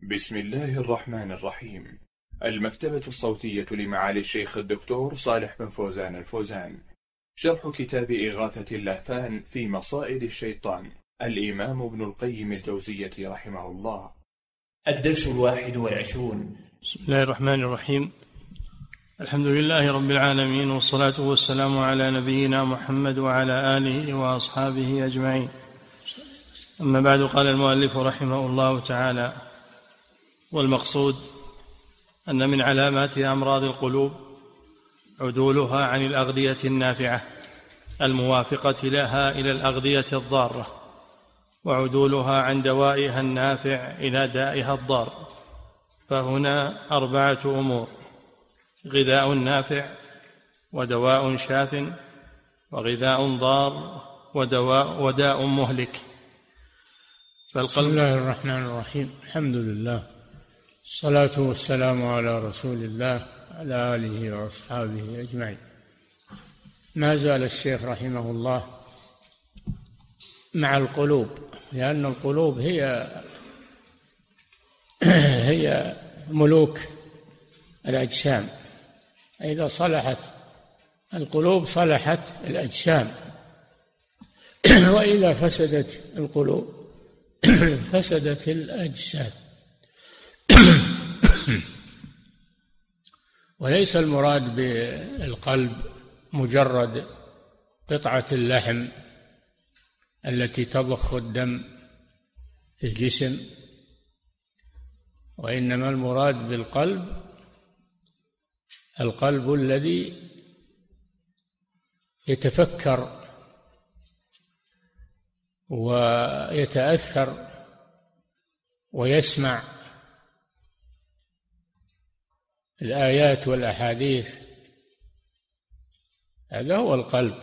بسم الله الرحمن الرحيم. المكتبة الصوتية لمعالي الشيخ الدكتور صالح بن فوزان الفوزان. شرح كتاب إغاثة اللهفان في مصائد الشيطان، الإمام ابن القيم الجوزية رحمه الله. الدرس 21. بسم الله الرحمن الرحيم. الحمد لله رب العالمين، والصلاة والسلام على نبينا محمد وعلى آله وأصحابه أجمعين. أما بعد، قال المؤلف رحمه الله تعالى: والمقصود أن من علامات أمراض القلوب عدولها عن الأغذية النافعة الموافقة لها إلى الأغذية الضارة، وعدولها عن دوائها النافع إلى دائها الضار. فهنا 4 أمور: غذاء نافع، ودواء شاف، وغذاء ضار، وداء مهلك. بسم الله الرحمن الرحيم. الحمد لله، الصلاة والسلام على رسول الله على آله وأصحابه أجمعين. ما زال الشيخ رحمه الله مع القلوب، لأن القلوب هي ملوك الأجسام. إذا صلحت القلوب صلحت الأجسام، وإذا فسدت القلوب فسدت الأجسام. وليس المراد بالقلب مجرد قطعة اللحم التي تضخ الدم في الجسم، وإنما المراد بالقلب القلب الذي يتفكر ويتأثر ويسمع الآيات والأحاديث. هذا هو القلب.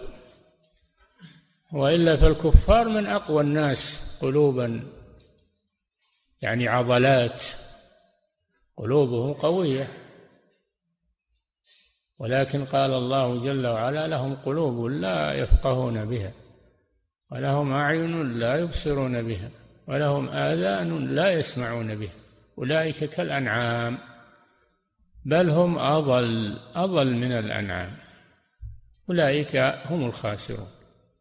وإلا فالكفار من أقوى الناس قلوبا، يعني عضلات، قلوبهم قوية، ولكن قال الله جل وعلا: لهم قلوب لا يفقهون بها، ولهم أعين لا يبصرون بها، ولهم آذان لا يسمعون بها، أولئك كالأنعام بل هم أضل من الأنعام، أولئك هم الخاسرون.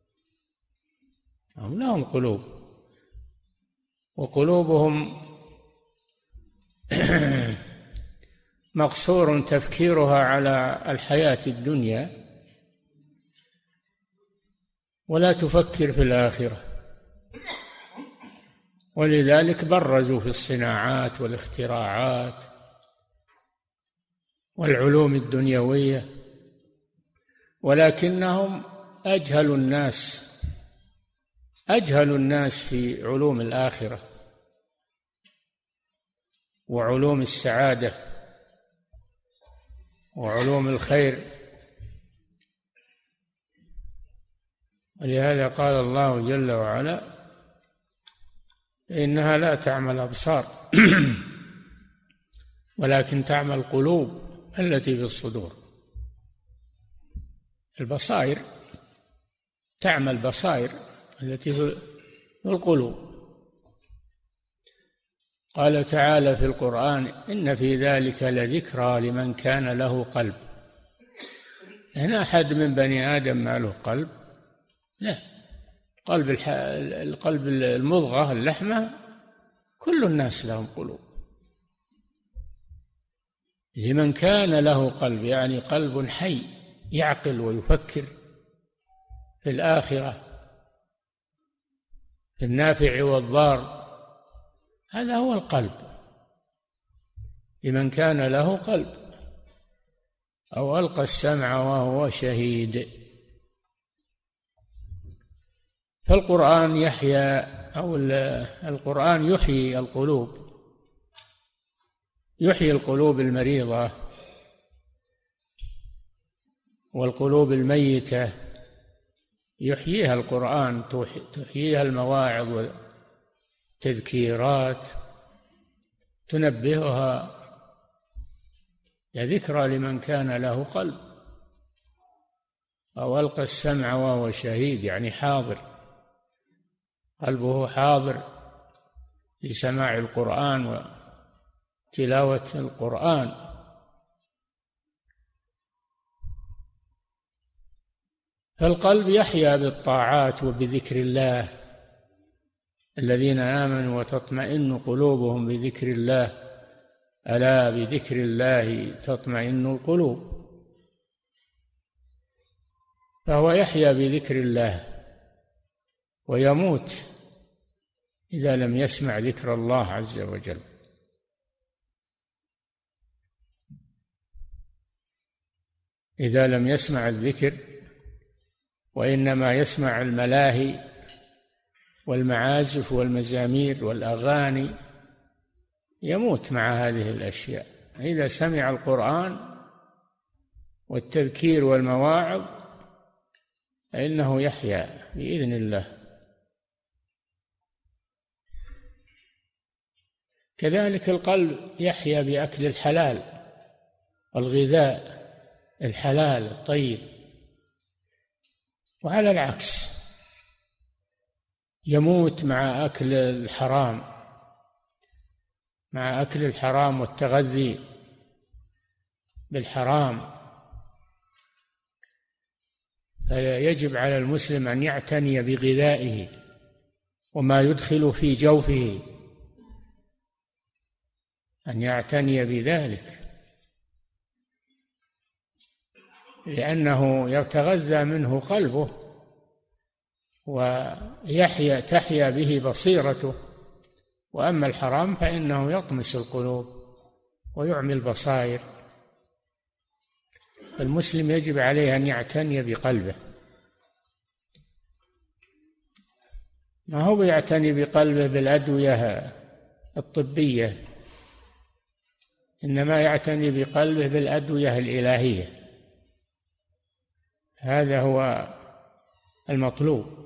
هم لهم قلوب، وقلوبهم مقصور تفكيرها على الحياة الدنيا، ولا تفكر في الآخرة، ولذلك برزوا في الصناعات والاختراعات والعلوم الدنيوية، ولكنهم أجهل الناس في علوم الآخرة وعلوم السعادة وعلوم الخير. ولهذا قال الله جل وعلا: إنها لا تعمى الأبصار ولكن تعمى القلوب التي في الصدور. البصائر تعمى البصائر التي في القلوب. قال تعالى في القرآن: إن في ذلك لذكرى لمن كان له قلب. هنا أحد من بني آدم ما له قلب؟ لا، القلب المضغة اللحمة كل الناس لهم قلوب. لمن كان له قلب يعني قلب حي يعقل ويفكر في الآخرة، في النافع والضار. هذا هو القلب، لمن كان له قلب. أو ألقى السمع وهو شهيد. فالقرآن القرآن يحيي القلوب، يحيي القلوب المريضة والقلوب الميتة، يحييها القرآن، تحييها المواعظ والتذكيرات، تنبهها. لذكرى لمن كان له قلب. أو ألقى السمع وهو شهيد يعني حاضر، قلبه حاضر لسماع القرآن تلاوة القرآن. فالقلب يحيا بالطاعات وبذكر الله. الذين آمنوا وتطمئن قلوبهم بذكر الله، ألا بذكر الله تطمئن القلوب. فهو يحيا بذكر الله ويموت إذا لم يسمع ذكر الله عز وجل. إذا لم يسمع الذكر وإنما يسمع الملاهي والمعازف والمزامير والأغاني يموت مع هذه الأشياء. إذا سمع القرآن والتذكير والمواعظ فإنه يحيا بإذن الله. كذلك القلب يحيا بأكل الحلال والغذاء الحلال الطيب، وعلى العكس يموت مع أكل الحرام، مع أكل الحرام والتغذي بالحرام. فيجب على المسلم أن يعتني بغذائه وما يدخل في جوفه، أن يعتني بذلك، لأنه يتغذى منه قلبه تحيا به بصيرته. وأما الحرام فإنه يطمس القلوب ويعمي البصائر. المسلم يجب عليه أن يعتني بقلبه، ما هو يعتني بقلبه بالأدوية الطبية، إنما يعتني بقلبه بالأدوية الإلهية. هذا هو المطلوب،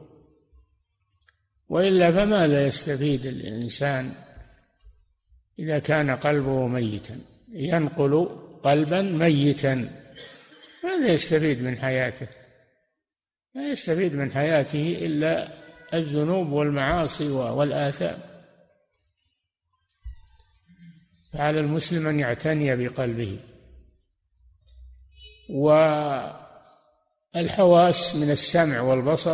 وإلا فماذا يستفيد الإنسان إذا كان قلبه ميتا؟ ينقل قلبا ميتا، ماذا يستفيد من حياته؟ لا يستفيد من حياته إلا الذنوب والمعاصي والآثام. فعلى المسلم أن يعتني بقلبه. والحواس من السمع والبصر،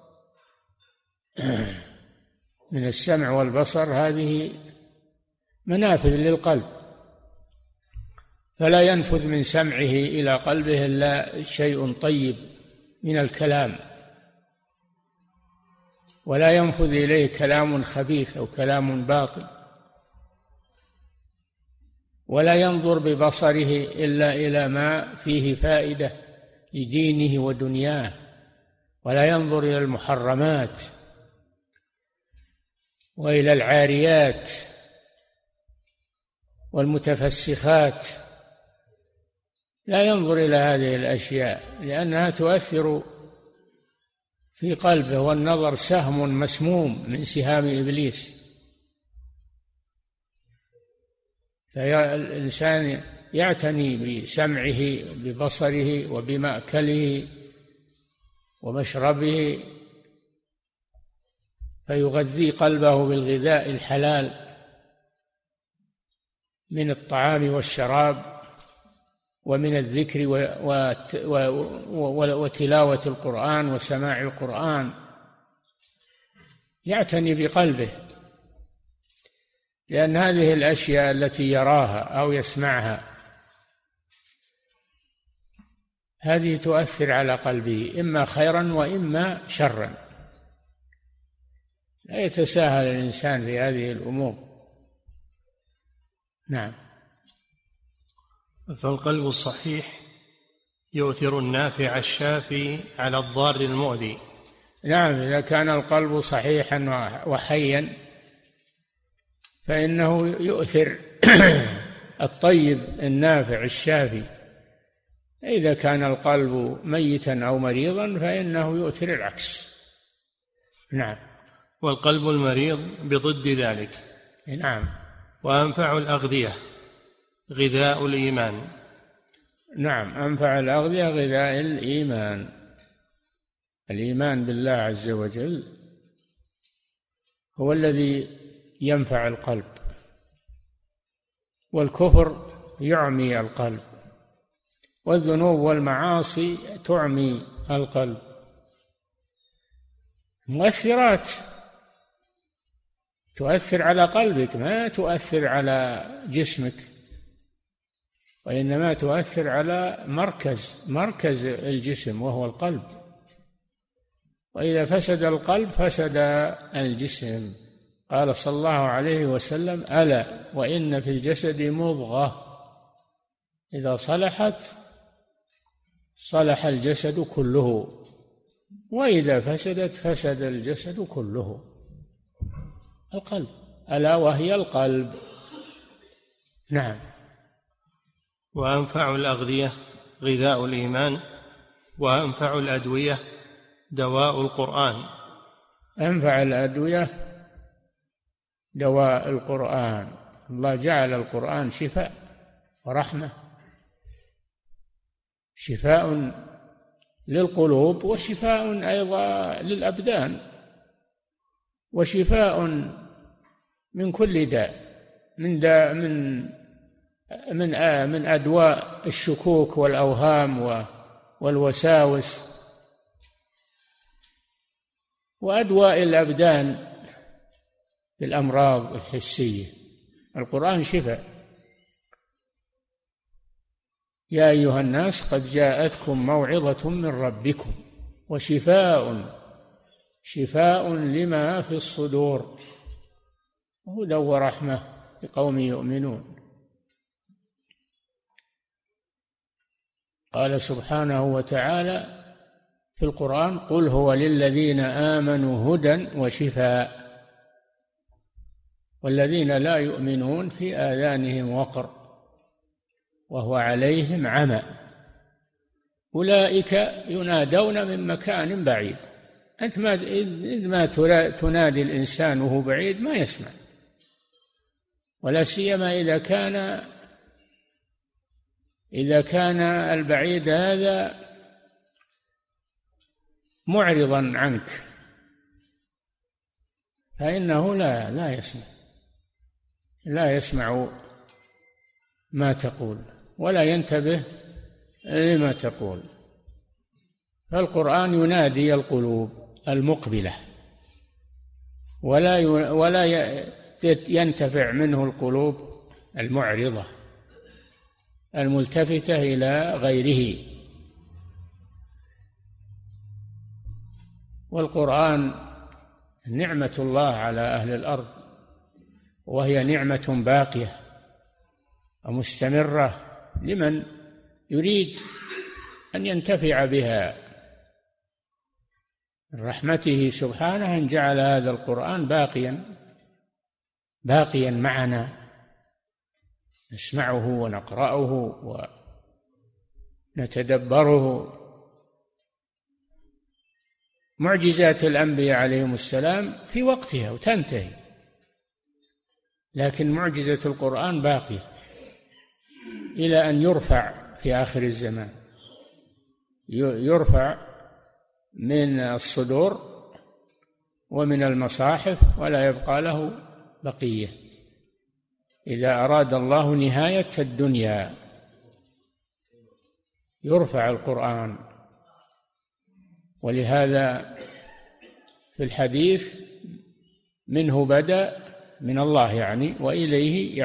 من السمع والبصر هذه منافذ للقلب، فلا ينفذ من سمعه إلى قلبه إلا شيء طيب من الكلام، ولا ينفذ إليه كلام خبيث أو كلام باطل. ولا ينظر ببصره إلا إلى ما فيه فائدة لدينه ودنياه، ولا ينظر إلى المحرمات وإلى العاريات والمتفسخات، لا ينظر إلى هذه الأشياء لأنها تؤثر في قلبه، والنظر سهم مسموم من سهام إبليس. فالإنسان يعتني بسمعه ببصره وبمأكله ومشربه، فيغذي قلبه بالغذاء الحلال من الطعام والشراب ومن الذكر وتلاوة القرآن وسماع القرآن. يعتني بقلبه، لأن هذه الأشياء التي يراها أو يسمعها هذه تؤثر على قلبه إما خيرا وإما شرا. لا يتساهل الإنسان في هذه الأمور. نعم. فالقلب الصحيح يؤثر النافع الشافي على الضار المؤذي. نعم، إذا كان القلب صحيحا وحيا فإنه يؤثر الطيب النافع الشافي. إذا كان القلب ميتا أو مريضا فإنه يؤثر العكس. نعم. والقلب المريض بضد ذلك. نعم. وأنفع الأغذية غذاء الإيمان. نعم، أنفع الأغذية غذاء الإيمان. الإيمان بالله عز وجل هو الذي ينفع القلب، والكفر يعمي القلب، والذنوب والمعاصي تعمي القلب. مؤثرات تؤثر على قلبك، ما تؤثر على جسمك، وإنما تؤثر على مركز الجسم وهو القلب. وإذا فسد القلب فسد الجسم. قال صلى الله عليه وسلم: ألا وإن في الجسد مضغة إذا صلحت صلح الجسد كله، وإذا فسدت فسد الجسد كله. القلب، ألا وهي القلب. نعم. وأنفع الأغذية غذاء الإيمان، وأنفع الأدوية دواء القرآن. أنفع الأدوية دواء القرآن. الله جعل القرآن شفاء ورحمة، شفاء للقلوب وشفاء أيضا للأبدان، وشفاء من كل داء، من أدواء الشكوك والأوهام والوساوس، وأدواء الأبدان بالأمراض الحسية. القرآن شفاء. يا أيها الناس قد جاءتكم موعظة من ربكم شفاء لما في الصدور وهدى ورحمة لقوم يؤمنون. قال سبحانه وتعالى في القرآن: قل هو للذين آمنوا هدى وشفاء، والذين لا يؤمنون في آذانهم وقر وهو عليهم عمى أولئك ينادون من مكان بعيد. أنت ما تنادي الإنسان وهو بعيد ما يسمع، ولا سيما إذا كان البعيد هذا معرضا عنك، فإنه لا يسمع ما تقول ولا ينتبه لما تقول. فالقرآن ينادي القلوب المقبلة، ولا ينتفع منه القلوب المعرضة الملتفتة إلى غيره. والقرآن نعمة الله على أهل الأرض، وهي نعمة باقية ومستمرة لمن يريد أن ينتفع بها. من رحمته سبحانه أن جعل هذا القرآن باقيا معنا، نسمعه ونقرأه ونتدبره. معجزات الأنبياء عليهم السلام في وقتها وتنتهي، لكن معجزة القرآن باقية إلى أن يرفع في آخر الزمان، يرفع من الصدور ومن المصاحف ولا يبقى له بقية. إذا أراد الله نهاية الدنيا يرفع القرآن. ولهذا في الحديث: منه بدأ، من الله يعني، وإليه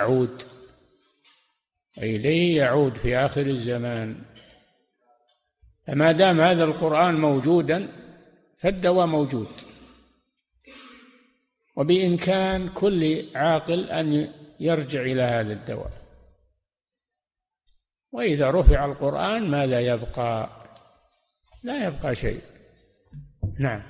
يعود في آخر الزمان. فما دام هذا القرآن موجودا فالدواء موجود، وبإمكان كل عاقل أن يرجع إلى هذا الدواء. وإذا رفع القرآن ماذا يبقى؟ لا يبقى شيء. نعم.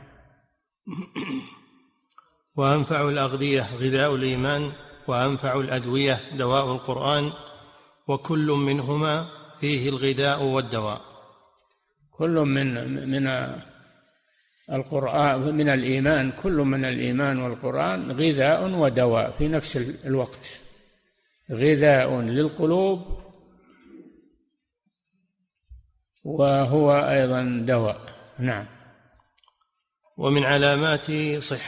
وأنفع الأغذية غذاء الإيمان، وأنفع الأدوية دواء القرآن، وكل منهما فيه الغذاء والدواء. كل من القرآن من الإيمان، كل من الإيمان والقرآن غذاء ودواء في نفس الوقت، غذاء للقلوب وهو أيضا دواء. نعم. ومن علامات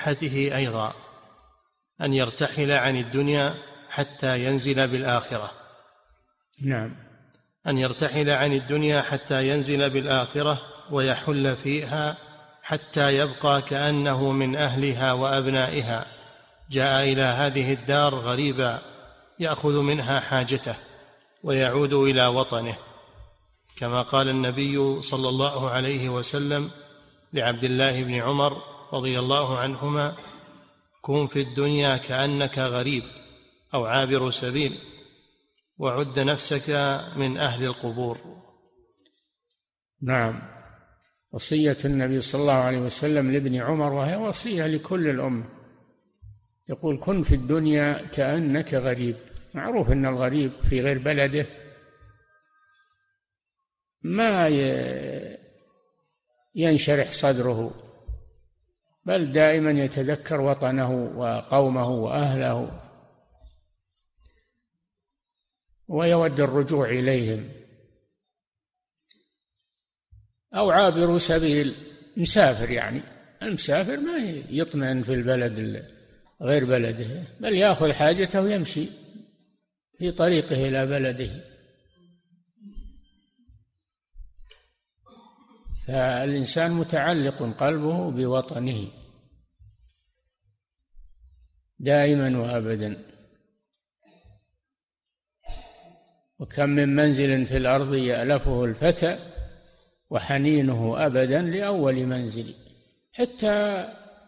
صحته أيضا أن يرتحل عن الدنيا حتى ينزل بالآخرة. نعم. أن يرتحل عن الدنيا حتى ينزل بالآخرة ويحل فيها حتى يبقى كأنه من أهلها وأبنائها، جاء إلى هذه الدار غريبا يأخذ منها حاجته ويعود إلى وطنه، كما قال النبي صلى الله عليه وسلم لعبد الله بن عمر رضي الله عنهما: كن في الدنيا كأنك غريب أو عابر سبيل، وعد نفسك من أهل القبور. نعم، وصية النبي صلى الله عليه وسلم لابن عمر، وهي وصية لكل الأمة، يقول: كن في الدنيا كأنك غريب. معروف أن الغريب في غير بلده ما ينشرح صدره، بل دائما يتذكر وطنه وقومه وأهله ويود الرجوع إليهم. أو عابر سبيل، مسافر، يعني المسافر ما يطمئن في البلد غير بلده، بل يأخذ حاجته ويمشي في طريقه إلى بلده. فالإنسان متعلق قلبه بوطنه دائما وأبدا. وكم من منزل في الأرض يألفه الفتى وحنينه أبدا لأول منزل. حتى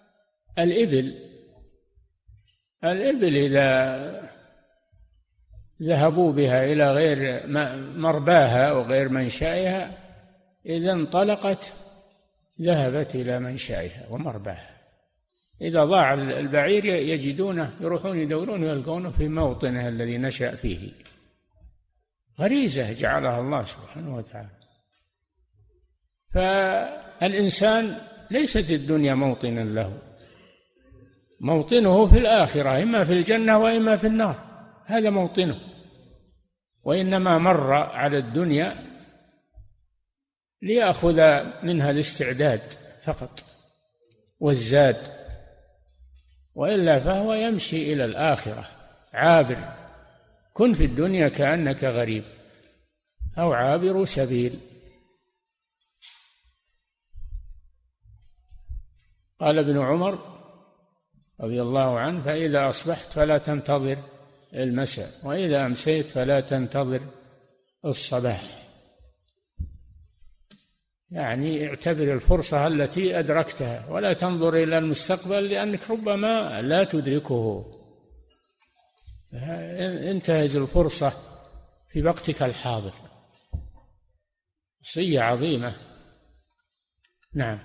الإبل إذا ذهبوا بها إلى غير مرباها وغير منشأها، إذا انطلقت ذهبت إلى منشأها ومرباها. إذا ضاع البعير يجدونه، يروحون يدورون يلقونه في موطنه الذي نشأ فيه. غريزة جعلها الله سبحانه وتعالى. فالإنسان ليست الدنيا موطنا له، موطنه في الآخرة، إما في الجنة وإما في النار، هذا موطنه. وإنما مر على الدنيا ليأخذ منها الاستعداد فقط والزاد، وإلا فهو يمشي إلى الآخرة عابر. كن في الدنيا كأنك غريب أو عابر سبيل. قال ابن عمر رضي الله عنه: فإذا أصبحت فلا تنتظر المساء، وإذا أمسيت فلا تنتظر الصباح. يعني اعتبر الفرصة التي أدركتها، ولا تنظر إلى المستقبل لأنك ربما لا تدركه. انتهز الفرصة في وقتك الحاضر. وصية عظيمة. نعم.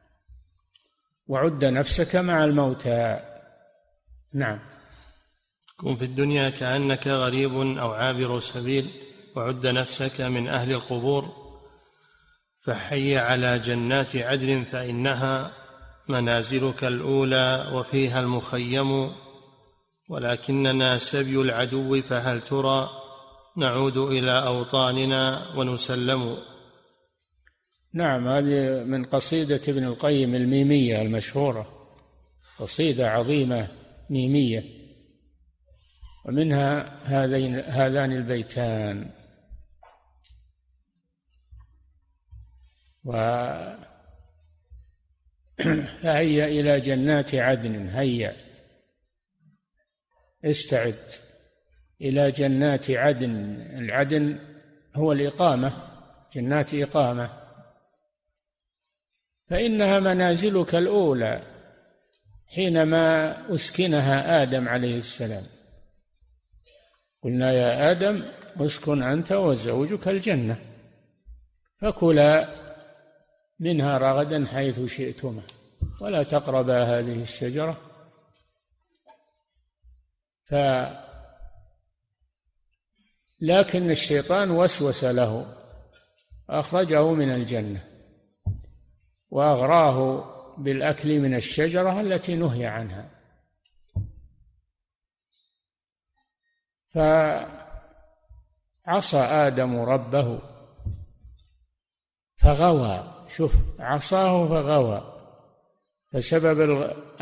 وعد نفسك مع الموتى. نعم. كن في الدنيا كأنك غريب أو عابر سبيل، وعد نفسك من أهل القبور، فحي على جنات عدن فإنها منازلك الأولى وفيها المخيم، ولكننا سبي العدو فهل ترى نعود إلى أوطاننا ونسلم. نعم، هذه من قصيدة ابن القيم الميمية المشهورة، قصيدة عظيمة ميمية، ومنها هذان البيتان: فهيا إلى جنات عدن، هيا استعد إلى جنات عدن. العدن هو الإقامة، جنات إقامة، فإنها منازلك الأولى حينما أسكنها آدم عليه السلام. قلنا: يا آدم اسكن أنت وزوجك الجنة فكلا منها رغدا حيث شئتما ولا تقربا هذه الشجرة. لكن الشيطان وسوس له، أخرجه من الجنة وأغراه بالأكل من الشجرة التي نهي عنها، فعصى آدم ربه فغوى. شوف، عصاه فغوى، فسبب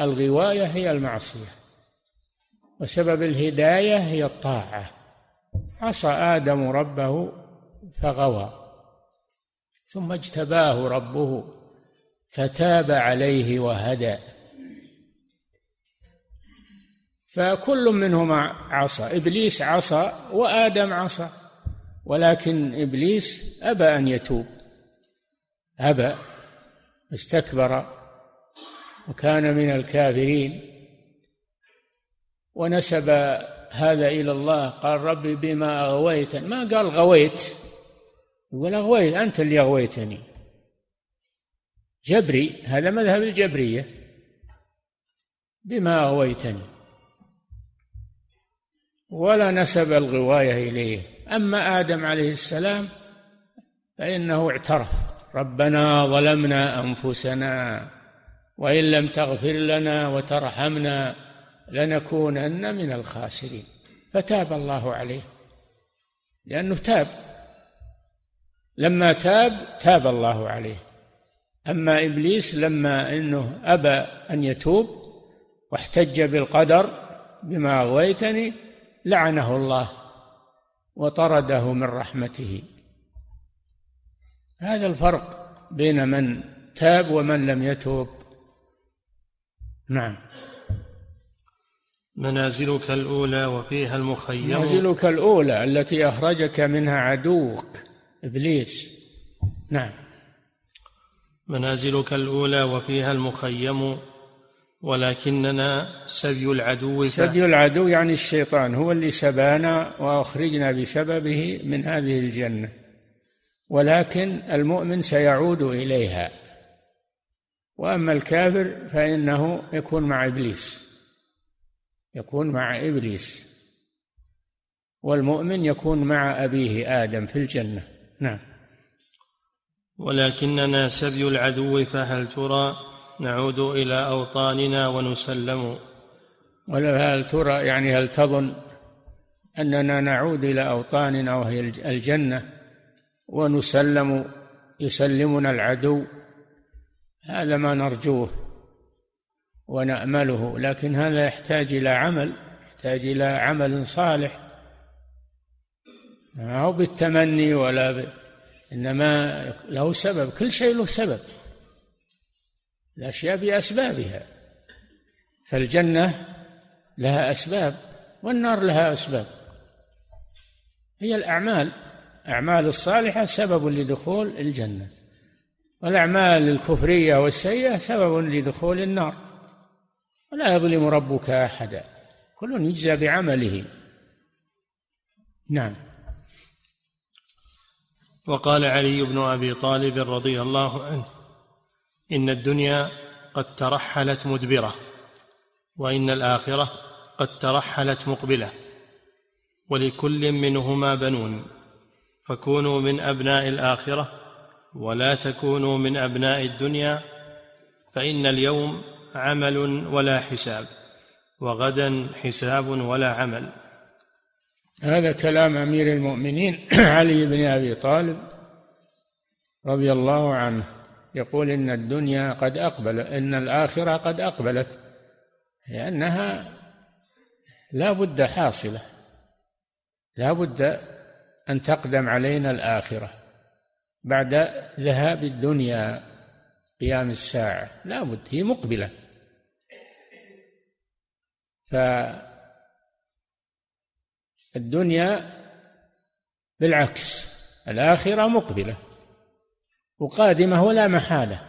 الغواية هي المعصية، وسبب الهداية هي الطاعة. عصى آدم ربه فغوى، ثم اجتباه ربه فتاب عليه وهدى. فكل منهما عصى، إبليس عصى وآدم عصى، ولكن إبليس أبى أن يتوب، أبى، استكبر وكان من الكافرين، ونسب هذا إلى الله، قال ربي بما أغويتني، ما قال غويت، يقول أغويت، أنت اللي أغويتني. جبري، هذا مذهب الجبرية، بما أغويتني، ولا نسب الغواية إليه. أما آدم عليه السلام فإنه اعترف، ربنا ظلمنا أنفسنا وإن لم تغفر لنا وترحمنا لنكونن من الخاسرين، فتاب الله عليه لأنه تاب، لما تاب الله عليه. أما إبليس لما أنه أبى أن يتوب واحتج بالقدر بما أغويتني لعنه الله وطرده من رحمته. هذا الفرق بين من تاب ومن لم يتوب. نعم. منازلك الأولى وفيها المخيم. منازلك الأولى التي أخرجك منها عدوك إبليس. نعم. منازلك الأولى وفيها المخيم ولكننا سبي العدو. سبي العدو يعني الشيطان، هو اللي سبانا وأخرجنا بسببه من هذه الجنة، ولكن المؤمن سيعود إليها، وأما الكافر فإنه يكون مع إبليس، يكون مع إبليس، والمؤمن يكون مع أبيه آدم في الجنة. نعم. ولكننا سبي العدو، فهل ترى نعود إلى أوطاننا ونسلم؟ ولا هل ترى يعني هل تظن أننا نعود إلى أوطاننا وهي الجنة ونسلم، يسلمنا العدو؟ هذا ما نرجوه ونأمله، لكن هذا يحتاج إلى عمل، يحتاج إلى عمل صالح، ما هو بالتمني إنما له سبب، كل شيء له سبب، الأشياء بأسبابها، فالجنة لها أسباب والنار لها أسباب، هي الأعمال الصالحة سبب لدخول الجنة، والأعمال الكفرية والسيئة سبب لدخول النار، ولا يظلم ربك أحدا، كل يجزى بعمله. نعم. وقال علي بن أبي طالب رضي الله عنه: إن الدنيا قد ترحلت مدبرة، وإن الآخرة قد ترحلت مقبلة، ولكل منهما بنون، فكونوا من أبناء الآخرة ولا تكونوا من أبناء الدنيا، فإن اليوم عمل ولا حساب، وغدا حساب ولا عمل. هذا كلام أمير المؤمنين علي بن أبي طالب رضي الله عنه، يقول إن الدنيا قد أقبل، إن الآخرة قد أقبلت، لأنها لا بد حاصلة، لا بد أن تقدم علينا الآخرة بعد ذهاب الدنيا، قيام الساعة لا بد، هي مقبلة. فالدنيا بالعكس، الآخرة مقبلة وقادمة ولا محالة،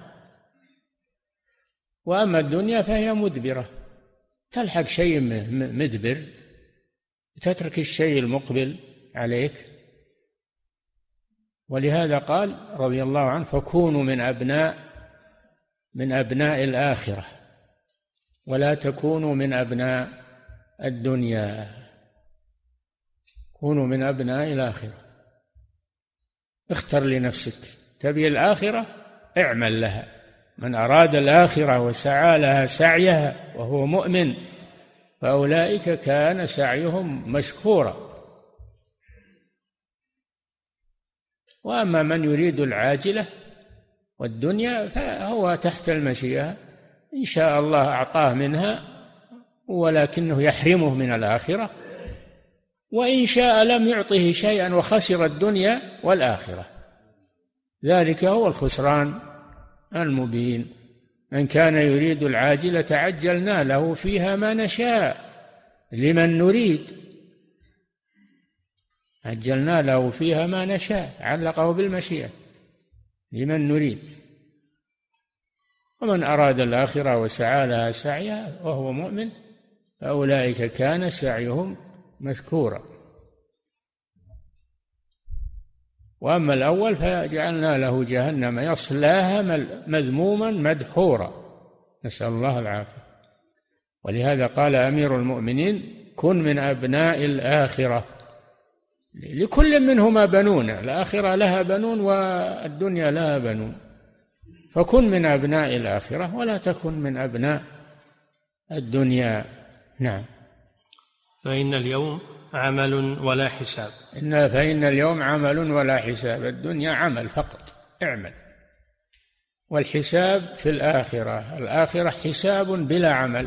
وأما الدنيا فهي مدبرة، تلحق شيء مدبر، تترك الشيء المقبل عليك. ولهذا قال رضي الله عنه: فكونوا من أبناء الآخرة ولا تكونوا من أبناء الدنيا، كونوا من أبناء الآخرة. اختر لنفسك، تبي الآخرة اعمل لها، من أراد الآخرة وسعى لها سعيها وهو مؤمن فأولئك كان سعيهم مشكورا. وأما من يريد العاجلة والدنيا فهو تحت المشيئة، إن شاء الله أعطاه منها ولكنه يحرمه من الآخرة، وإن شاء لم يعطه شيئا وخسر الدنيا والآخرة. ذلك هو الخسران المبين. من كان يريد العاجلة عجلنا له فيها ما نشاء لمن نريد، عجلنا له فيها ما نشاء، علقه بالمشيئة لمن نريد. ومن أراد الآخرة وسعى لها سعيها وهو مؤمن فأولئك كان سعيهم مشكورا. وأما الأول فجعلنا له جهنم يصلاها مذموما مدحورا، نسأل الله العافية. ولهذا قال أمير المؤمنين: كن من أبناء الآخرة. لكل منهما بنون، الآخرة لها بنون والدنيا لها بنون، فكن من أبناء الآخرة ولا تكن من أبناء الدنيا. نعم. فإن اليوم عمل ولا حساب. فإن اليوم عمل ولا حساب. الدنيا عمل فقط، اعمل. والحساب في الآخرة. الآخرة حساب بلا عمل.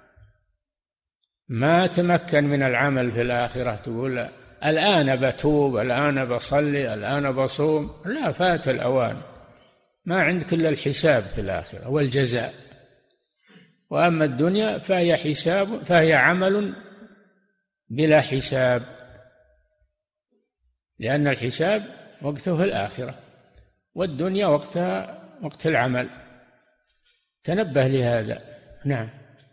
ما تمكن من العمل في الآخرة تقول الآن بتوب، الآن بصلي، الآن بصوم. لا، فات الأوان. ما عندك إلا الحساب في الآخرة والجزاء. وأما الدنيا فهي عمل بلا حساب، لأن الحساب وقته في الآخرة والدنيا وقتها وقت العمل. تنبه لهذا. نعم.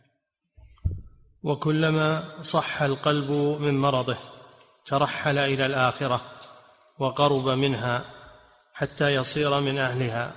وكلما صح القلب من مرضه ترحل إلى الآخرة وقرب منها حتى يصير من أهلها.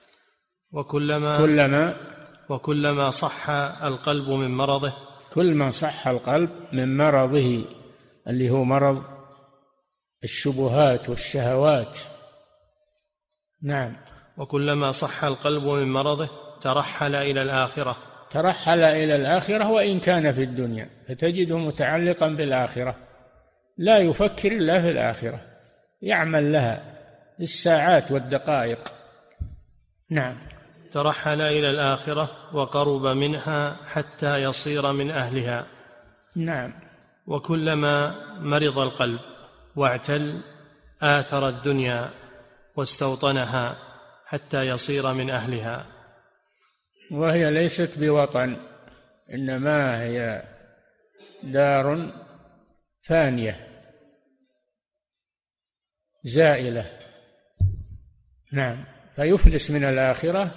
وكلما صح القلب من مرضه، كل ما صح القلب من مرضه اللي هو مرض الشبهات والشهوات. نعم. وكلما صح القلب من مرضه ترحل إلى الآخرة. ترحل إلى الآخرة وإن كان في الدنيا، فتجده متعلقا بالآخرة، لا يفكر إلا في الآخرة، يعمل لها بالساعات والدقائق. نعم. ترحل إلى الآخرة وقرب منها حتى يصير من أهلها. نعم. وكلما مرض القلب واعتل آثر الدنيا واستوطنها حتى يصير من أهلها. وهي ليست بوطن، إنما هي دار فانية زائلة. نعم. فيفلس من الآخرة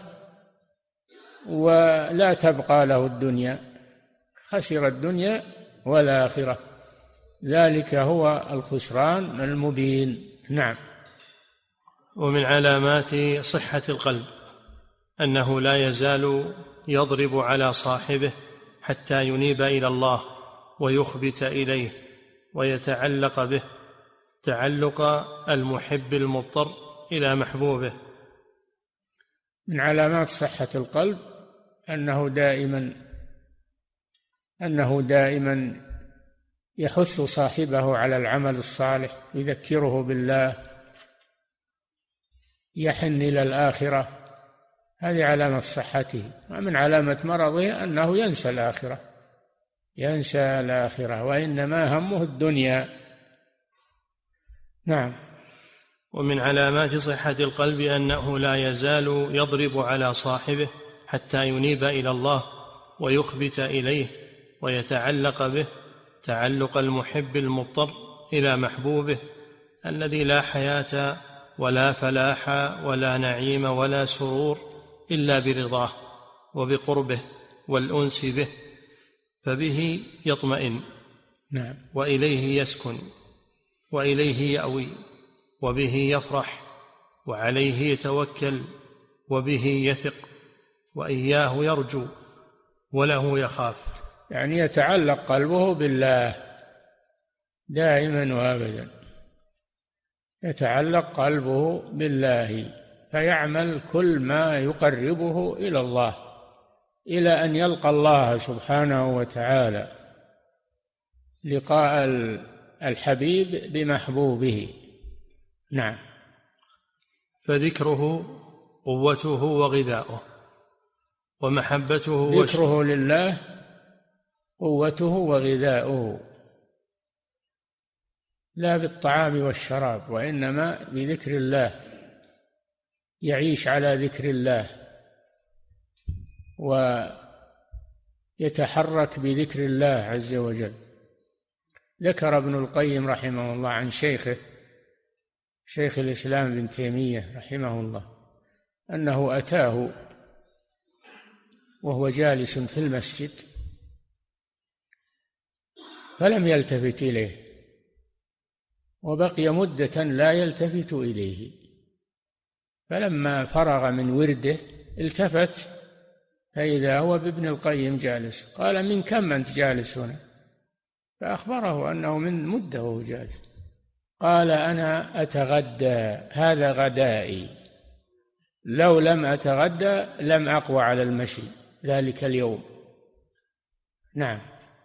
ولا تبقى له الدنيا، خسر الدنيا والآخرة. ذلك هو الخسران المبين. نعم. ومن علامات صحة القلب أنه لا يزال يضرب على صاحبه حتى ينيب إلى الله ويخبت إليه ويتعلق به تعلق المحب المضطر إلى محبوبه. من علامات صحة القلب أنه دائما يحث صاحبه على العمل الصالح، يذكره بالله، يحن إلى الآخرة. هذه علامة صحته. ومن علامة مرضه أنه ينسى الآخرة وإنما همه الدنيا. نعم. ومن علامات صحة القلب أنه لا يزال يضرب على صاحبه حتى ينيب إلى الله ويخبت إليه ويتعلق به تعلق المحب المضطر إلى محبوبه الذي لا حياة ولا فلاح ولا نعيم ولا سرور إلا برضاه وبقربه والأنس به، فبه يطمئن. نعم. وإليه يسكن وإليه يأوي وبه يفرح وعليه يتوكل وبه يثق وإياه يرجو وله يخاف. يعني يتعلق قلبه بالله دائما وابدا، يتعلق قلبه بالله فيعمل كل ما يقربه إلى الله إلى أن يلقى الله سبحانه وتعالى، لقاء الحبيب بمحبوبه. نعم. فذكره قوته وغذاؤه ومحبته ذكره لله قوته وغذاؤه، لا بالطعام والشراب، وإنما بذكر الله، يعيش على ذكر الله ويتحرك بذكر الله عز وجل. ذكر ابن القيم رحمه الله عن شيخه شيخ الإسلام ابن تيمية رحمه الله أنه أتاه وهو جالس في المسجد فلم يلتفت إليه، وبقي مدة لا يلتفت إليه، فلما فرغ من ورده التفت فإذا هو بابن القيم جالس. قال: من كم أنت جالس هنا؟ فأخبره أنه من مدة وهو جالس. قال: أنا أتغدى، هذا غدائي، لو لم أتغدى لم أقوى على المشي ذلك اليوم. نعم.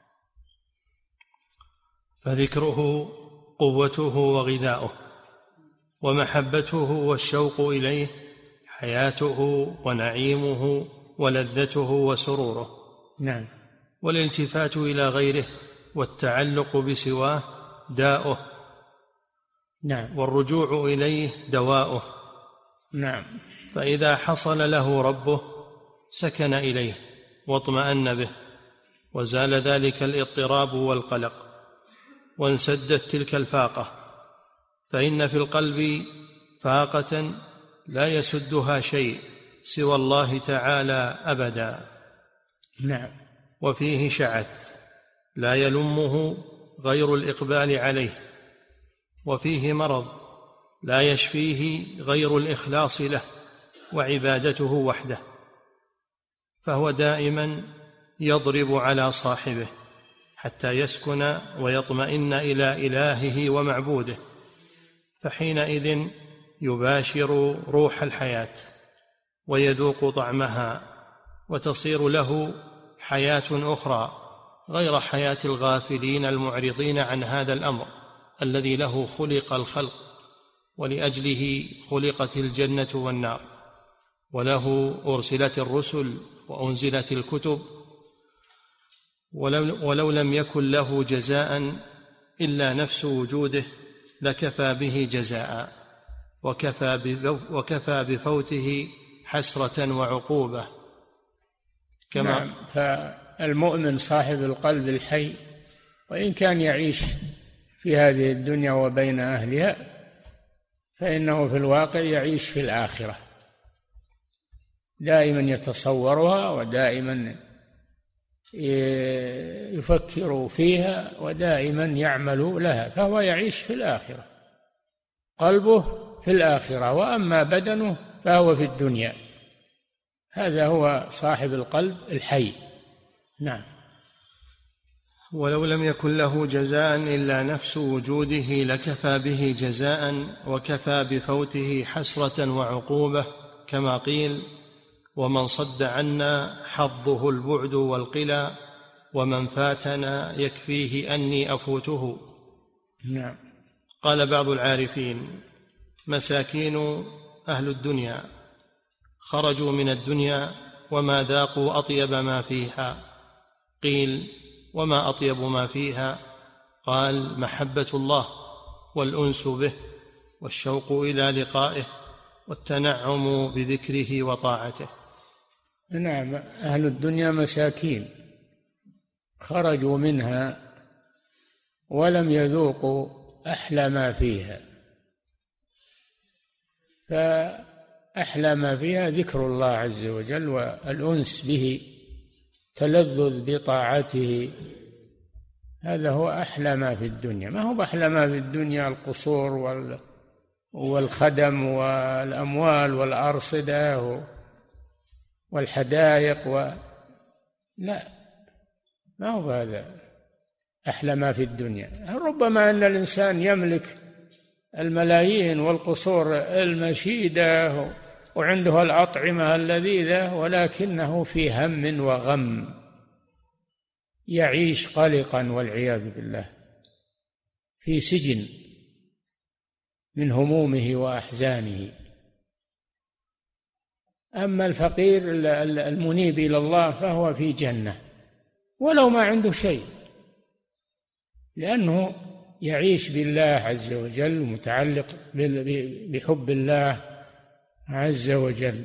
فذكره قوته وغذاؤه، ومحبته والشوق إليه حياته ونعيمه ولذته وسروره. نعم. والالتفات إلى غيره والتعلق بسواه داؤه. نعم. والرجوع إليه دواؤه. نعم. فإذا حصل له ربه سكن إليه واطمأن به، وزال ذلك الاضطراب والقلق، وانسدت تلك الفاقة. فإن في القلب فاقة لا يسدها شيء سوى الله تعالى أبدا. نعم. وفيه شعث لا يلمه غير الإقبال عليه، وفيه مرض لا يشفيه غير الإخلاص له وعبادته وحده، فهو دائما يضرب على صاحبه حتى يسكن ويطمئن إلى إلهه ومعبوده، فحينئذ يباشر روح الحياة ويذوق طعمها، وتصير له حياة أخرى غير حياة الغافلين المعرضين عن هذا الأمر الذي له خلق الخلق، ولأجله خلقت الجنة والنار، وله أرسلت الرسل وأنزلت الكتب، ولو لم يكن له جزاء إلا نفس وجوده لكفى به جزاء، وكفى بفوته حسرة وعقوبة. كما نعم. فالمؤمن صاحب القلب الحي وإن كان يعيش في هذه الدنيا وبين أهلها، فإنه في الواقع يعيش في الآخرة، دائما يتصورها ودائما يفكر فيها ودائما يعمل لها، فهو يعيش في الآخرة، قلبه في الآخرة، وأما بدنه فهو في الدنيا. هذا هو صاحب القلب الحي. نعم. ولو لم يكن له جزاء إلا نفس وجوده لكفى به جزاء، وكفى بفوته حسرة وعقوبة، كما قيل: ومن صد عنا حظه البعد والقلى، ومن فاتنا يكفيه أني أفوته. نعم. قال بعض العارفين: مساكين أهل الدنيا خرجوا من الدنيا وما ذاقوا أطيب ما فيها. قيل: وما أطيب ما فيها؟ قال: محبة الله والأنس به والشوق إلى لقائه والتنعم بذكره وطاعته. نعم. أهل الدنيا مساكين خرجوا منها ولم يذوقوا أحلى ما فيها، فأحلى ما فيها ذكر الله عز وجل والأنس به، تلذذ بطاعته، هذا هو أحلى ما في الدنيا. ما هو أحلى ما في الدنيا القصور والخدم والأموال والأرصدة والحدائق لا، ما هو هذا أحلى ما في الدنيا. ربما أن الإنسان يملك الملايين والقصور المشيدة وعنده الأطعمة اللذيذة، ولكنه في هم وغم، يعيش قلقا والعياذ بالله، في سجن من همومه وأحزانه. أما الفقير المنيب إلى الله فهو في جنة ولو ما عنده شيء، لأنه يعيش بالله عز وجل، متعلق بحب الله عز وجل.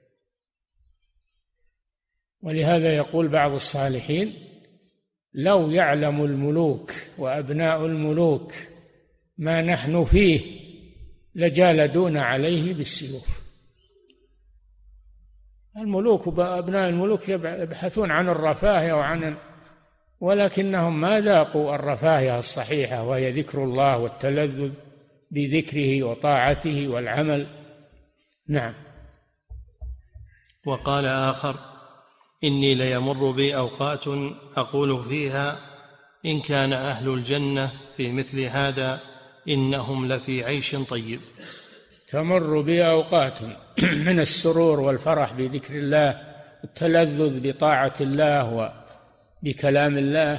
ولهذا يقول بعض الصالحين: لو يعلم الملوك وأبناء الملوك ما نحن فيه لجالدونا عليه بالسيوف. الملوك وأبناء الملوك يبحثون عن الرفاهية ولكنهم ما ذاقوا الرفاهية الصحيحة، وهي ذكر الله والتلذذ بذكره وطاعته والعمل. نعم. وقال آخر: إني ليمر بي أوقات أقول فيها إن كان أهل الجنة في مثل هذا إنهم لفي عيش طيب. تمر بي أوقات من السرور والفرح بذكر الله، التلذذ بطاعة الله وبكلام الله.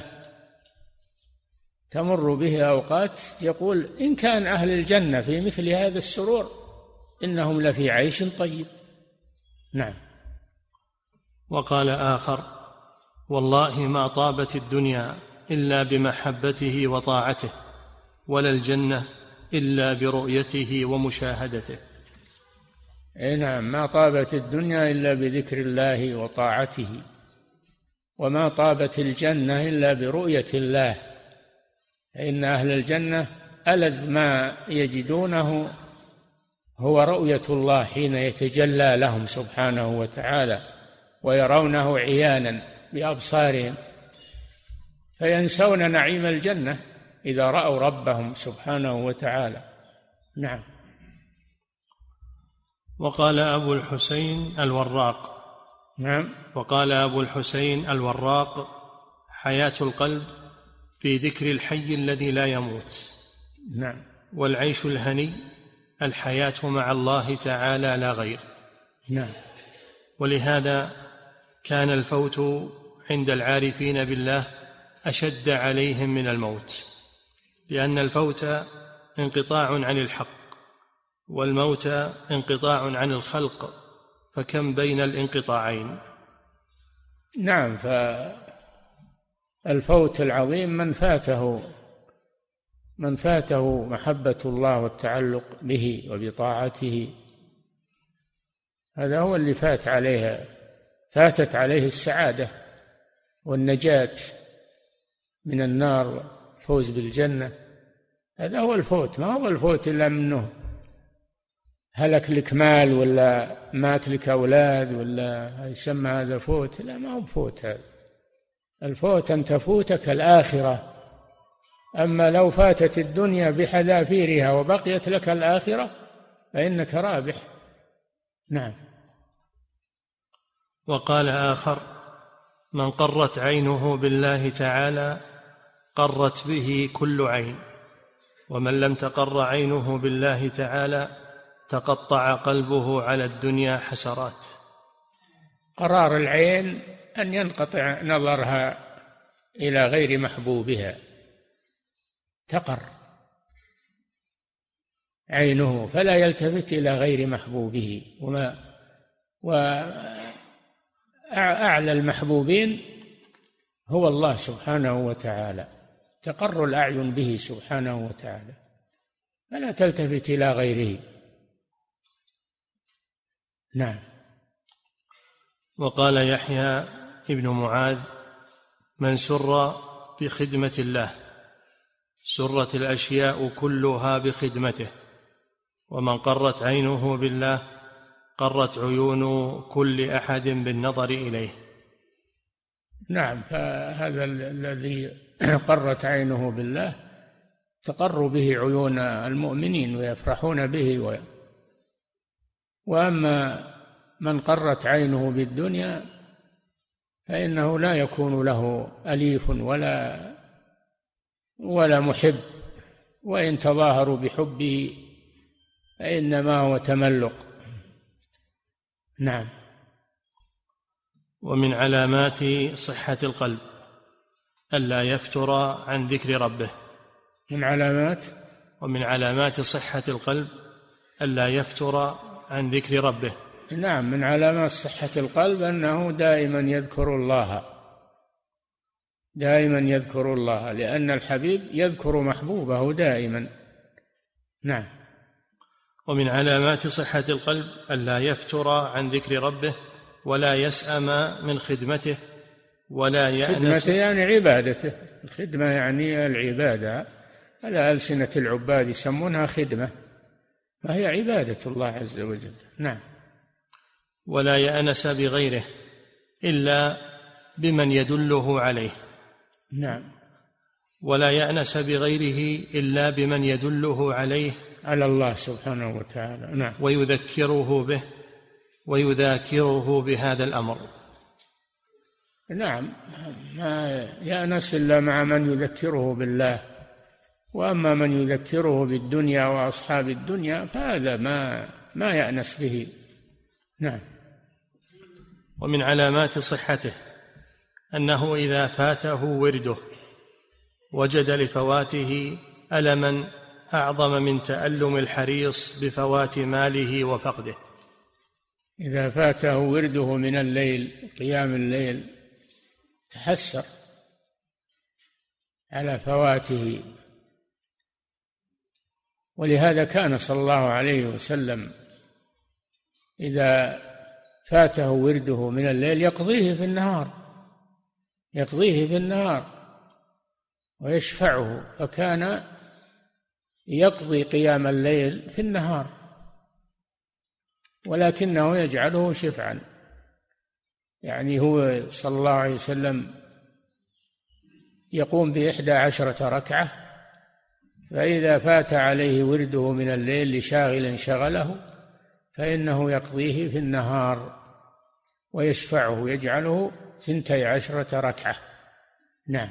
تمر به أوقات يقول إن كان أهل الجنة في مثل هذا السرور إنهم لفي عيش طيب. نعم. وقال آخر: والله ما طابت الدنيا إلا بمحبته وطاعته، ولا الجنة إلا برؤيته ومشاهدته. نعم، ما طابت الدنيا إلا بذكر الله وطاعته، وما طابت الجنة إلا برؤية الله. إن أهل الجنة ألذ ما يجدونه هو رؤية الله حين يتجلى لهم سبحانه وتعالى ويرونه عيانا بأبصارهم، فينسون نعيم الجنة إذا رأوا ربهم سبحانه وتعالى. نعم. وقال أبو الحسين الوراق: نعم. وقال أبو الحسين الوراق: حياة القلب في ذكر الحي الذي لا يموت. نعم. والعيش الهني الحياة مع الله تعالى لا غير. نعم. ولهذا كان الفوت عند العارفين بالله أشد عليهم من الموت، لأن الفوت انقطاع عن الحق، والموت انقطاع عن الخلق، فكم بين الانقطاعين. نعم. فالفوت العظيم من فاته محبة الله والتعلق به وبطاعته، هذا هو اللي فاتت عليه السعادة والنجاة من النار والفوز بالجنة. هذا هو الفوت، ما هو الفوت إلا منه هلك لك مال ولا مات لك أولاد ولا يسمى هذا فوت. لا، ما هو فوت. هذا الفوت أن تفوتك الآخرة. أما لو فاتت الدنيا بحذافيرها وبقيت لك الآخرة فإنك رابح. نعم. وقال آخر: من قرت عينه بالله تعالى قرت به كل عين، ومن لم تقر عينه بالله تعالى تقطع قلبه على الدنيا حسرات. قرار العين أن ينقطع نظرها إلى غير محبوبها، تقر عينه فلا يلتفت إلى غير محبوبه. وأعلى المحبوبين هو الله سبحانه وتعالى، تقر الأعين به سبحانه وتعالى، فلا تلتفت إلى غيره. نعم. وقال يحيى ابن معاذ: من سر بخدمة الله سرت الأشياء كلها بخدمته، ومن قرت عينه بالله قرت عيون كل أحد بالنظر إليه. نعم. فهذا الذي قرت عينه بالله تقر به عيون المؤمنين ويفرحون به. وأما من قرت عينه بالدنيا فإنه لا يكون له أليف ولا محب، وإن تظاهروا بحبه فإنما هو تملق. نعم. ومن علامات صحة القلب ألا يفتر عن ذكر ربه. ومن علامات صحة القلب ألا يفتر عن ذكر ربه. نعم. من علامات صحة القلب أنه دائما يذكر الله دائما يذكر الله، لأن الحبيب يذكر محبوبه دائما. نعم. ومن علامات صحة القلب ألا يفتر عن ذكر ربه ولا يسأم من خدمته ولا يأنس. خدمته يعني عبادته، الخدمة يعني العبادة، على ألسنة العباد يسمونها خدمة، ما هي عبادة الله عز وجل. نعم. ولا يأنس بغيره إلا بمن يدله عليه. نعم. ولا يأنس بغيره إلا بمن يدله عليه، على الله سبحانه وتعالى. نعم. ويذكره به ويذاكره بهذا الأمر. نعم، ما يأنس إلا مع من يذكره بالله، وأما من يذكره بالدنيا وأصحاب الدنيا فهذا ما يأنس به. نعم. ومن علامات صحته أنه إذا فاته ورده وجد لفواته ألما أعظم من تألم الحريص بفوات ماله وفقده. إذا فاته ورده من الليل، قيام الليل، تحسر على فواته. ولهذا كان صلى الله عليه وسلم إذا فاته ورده من الليل يقضيه في النهار ويشفعه، فكان يقضي قيام الليل في النهار ولكنه يجعله شفعا، يعني هو صلى الله عليه وسلم يقوم ب11 ركعة، فإذا فات عليه ورده من الليل لشاغل شغله فإنه يقضيه في النهار ويشفعه، يجعله 12 ركعة. نعم.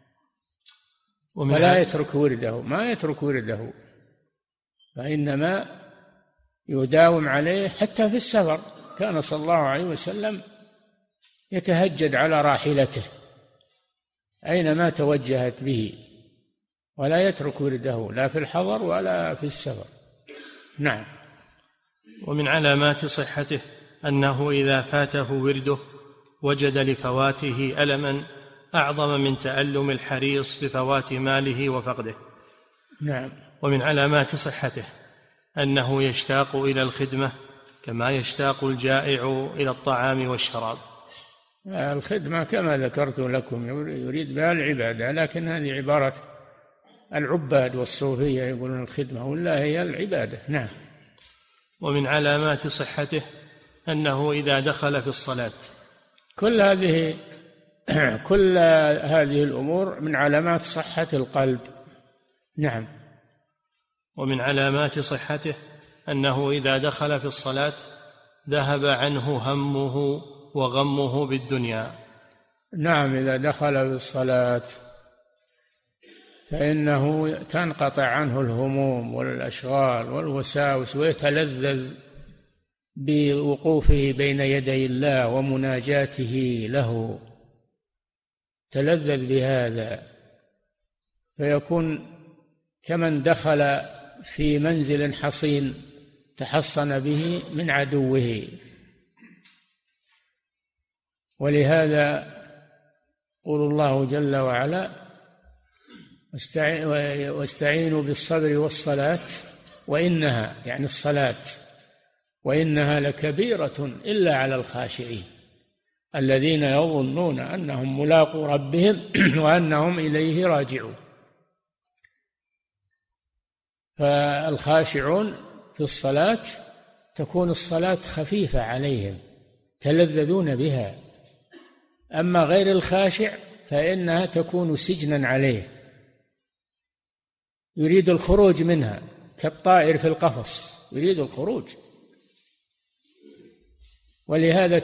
ولا يترك ورده، ما يترك ورده، فإنما يداوم عليه حتى في السفر. كان صلى الله عليه وسلم يتهجد على راحلته أينما توجهت به، ولا يترك ورده لا في الحضر ولا في السفر. نعم. ومن علامات صحته أنه إذا فاته ورده وجد لفواته ألما أعظم من تألم الحريص بفوات ماله وفقده. نعم. ومن علامات صحته أنه يشتاق إلى الخدمة كما يشتاق الجائع إلى الطعام والشراب. الخدمة كما ذكرت لكم يريد بها العبادة، لكن هذه عبارة العباد والصوفية يقولون الخدمة، ولا هي العبادة. نعم. ومن علامات صحته أنه إذا دخل في الصلاة. كل هذه الأمور من علامات صحة القلب. نعم. ومن علامات صحته أنه إذا دخل في الصلاة ذهب عنه همه وغمه بالدنيا. نعم، إذا دخل في الصلاة فإنه تنقطع عنه الهموم والأشغال والوساوس، ويتلذذ بوقوفه بين يدي الله ومناجاته له، تلذذ بهذا، فيكون كمن دخل في منزل حصين تحصن به من عدوه. ولهذا يقول الله جل وعلا: واستعينوا بالصبر والصلاة وإنها، يعني الصلاة، وإنها لكبيرة إلا على الخاشعين الذين يظنون أنهم ملاقو ربهم وأنهم إليه راجعون. فالخاشعون في الصلاة تكون الصلاة خفيفة عليهم، تلذذون بها. أما غير الخاشع فإنها تكون سجنا عليه، يريد الخروج منها كالطائر في القفص، يريد الخروج. ولهذا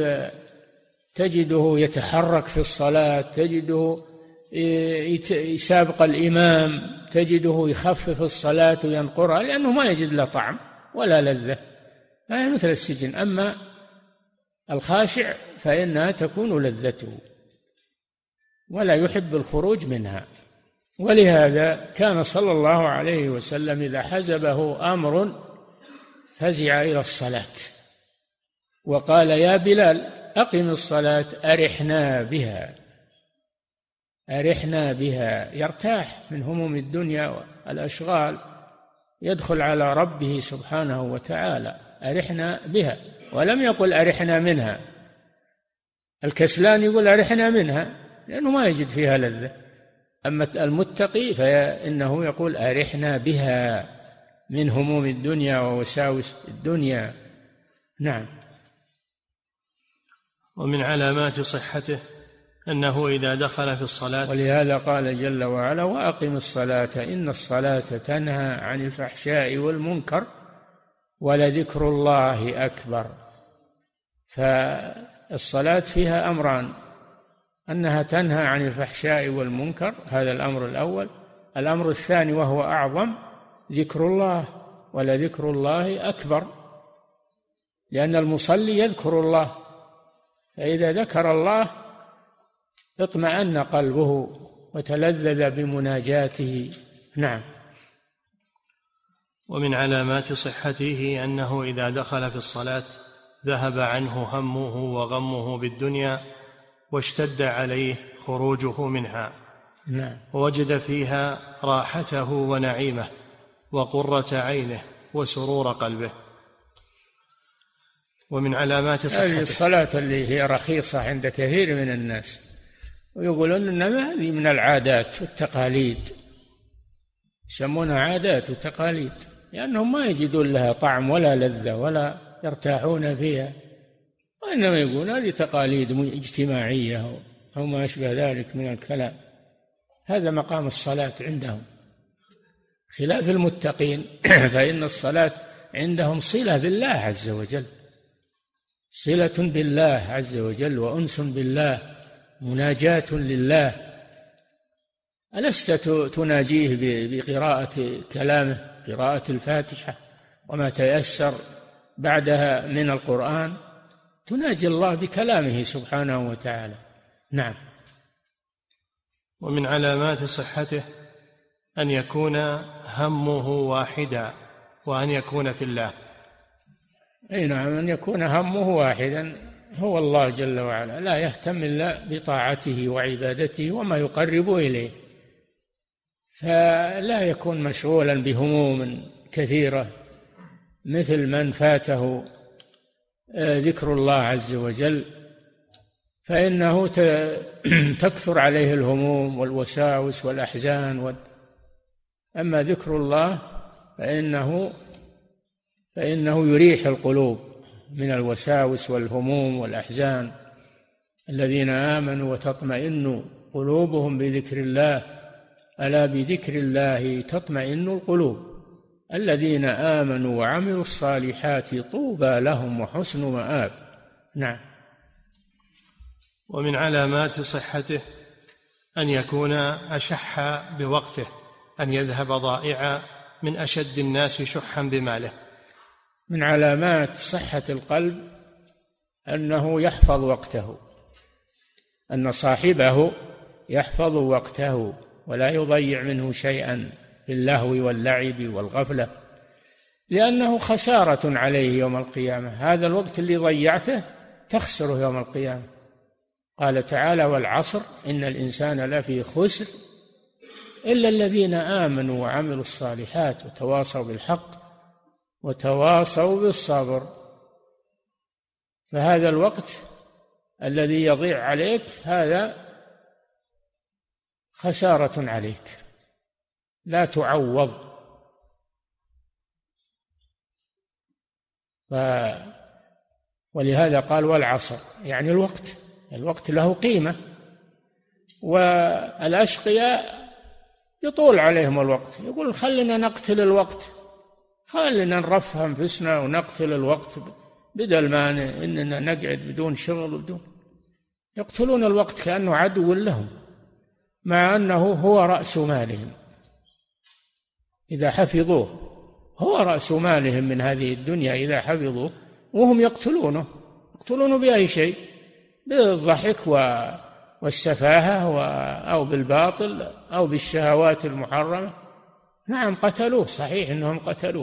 تجده يتحرك في الصلاة، تجده يسابق الإمام، تجده يخفف الصلاة وينقرها، لأنه ما يجد له طعم ولا لذة، فهي مثل السجن. أما الخاشع فإنها تكون لذته ولا يحب الخروج منها. ولهذا كان صلى الله عليه وسلم إذا حزبه أمر فزع إلى الصلاة وقال: يا بلال أقم الصلاة أرحنا بها. أرحنا بها، يرتاح من هموم الدنيا والأشغال، يدخل على ربه سبحانه وتعالى. أرحنا بها، ولم يقل أرحنا منها. الكسلان يقول أرحنا منها لأنه ما يجد فيها لذة، أما المتقي فإنه يقول أرحنا بها من هموم الدنيا ووساوس الدنيا. نعم. ومن علامات صحته أنه إذا دخل في الصلاة، ولهذا قال جل وعلا وأقم الصلاة إن الصلاة تنهى عن الفحشاء والمنكر ولذكر الله أكبر. فالصلاة فيها أمران: أنها تنهى عن الفحشاء والمنكر، هذا الأمر الأول. الأمر الثاني وهو أعظم: ذكر الله، ولذكر الله أكبر، لأن المصلي يذكر الله، فإذا ذكر الله اطمأن قلبه وتلذذ بمناجاته. نعم. ومن علامات صحته أنه إذا دخل في الصلاة ذهب عنه همه وغمه بالدنيا واشتد عليه خروجه منها. نعم. ووجد فيها راحته ونعيمه وقرة عينه وسرور قلبه. ومن علامات صحته هذه الصلاة اللي هي رخيصة عند كثير من الناس، ويقولون إنما هذه من العادات والتقاليد، يسمونها عادات وتقاليد، لأنهم ما يجدون لها طعم ولا لذة ولا يرتاحون فيها، وإنما يقولون هذه تقاليد اجتماعية أو ما أشبه ذلك من الكلام. هذا مقام الصلاة عندهم، خلاف المتقين فإن الصلاة عندهم صلة بالله عز وجل، صلة بالله عز وجل وأنس بالله، مناجاة لله. ألست تناجيه بقراءة كلامه، قراءة الفاتحة وما تيسر بعدها من القرآن؟ تناجي الله بكلامه سبحانه وتعالى. نعم. ومن علامات صحته أن يكون همه واحدا، وأن يكون في الله. أي نعم، أن يكون همه واحدا، هو الله جل وعلا، لا يهتم إلا بطاعته وعبادته وما يقرب إليه، فلا يكون مشغولا بهموم كثيرة مثل من فاته ذكر الله عز وجل، فإنه تكثر عليه الهموم والوساوس والأحزان. أما ذكر الله فإنه يريح القلوب من الوساوس والهموم والأحزان. الذين آمنوا وتطمئن قلوبهم بذكر الله، ألا بذكر الله تطمئن القلوب. الذين آمنوا وعملوا الصالحات طوبى لهم وحسن مآب. نعم. ومن علامات صحته أن يكون أشح بوقته، أن يذهب ضائعا من أشد الناس شحا بماله. من علامات صحة القلب أنه يحفظ وقته، أن صاحبه يحفظ وقته ولا يضيع منه شيئا في اللهو واللعب والغفلة، لأنه خسارة عليه يوم القيامة. هذا الوقت اللي ضيعته تخسره يوم القيامة. قال تعالى والعصر إن الإنسان لفي خسر إلا الذين آمنوا وعملوا الصالحات وتواصوا بالحق وتواصوا بالصبر. فهذا الوقت الذي يضيع عليك هذا خسارة عليك لا تعوض. ولهذا قال والعصر، يعني الوقت له قيمة، والأشقياء يطول عليهم الوقت، يقول خلنا نقتل الوقت، خلنا نرفه أنفسنا ونقتل الوقت بدل ما إننا نقعد بدون شغل وبدون. يقتلون الوقت كأنه عدو لهم، مع أنه هو رأس مالهم إذا حفظوه، هو رأس مالهم من هذه الدنيا إذا حفظوه، وهم يقتلونه بأي شيء، بالضحك والسفاهة أو بالباطل أو بالشهوات المحرمة. نعم قتلوه، صحيح أنهم قتلوه.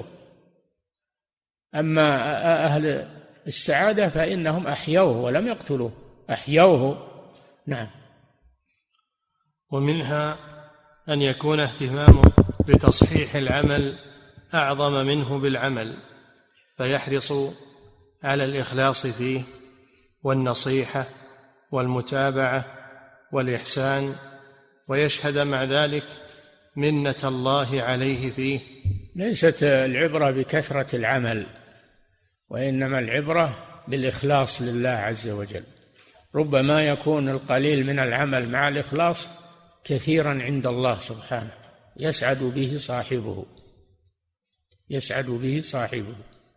أما أهل السعادة فإنهم أحيوه ولم يقتلوه، أحيوه. نعم. ومنها أن يكون اهتمامه بتصحيح العمل أعظم منه بالعمل، فيحرص على الإخلاص فيه والنصيحة والمتابعة والإحسان، ويشهد مع ذلك منة الله عليه فيه. ليست العبرة بكثرة العمل، وإنما العبرة بالإخلاص لله عز وجل. ربما يكون القليل من العمل مع الإخلاص كثيرا عند الله سبحانه، يسعد به صاحبه،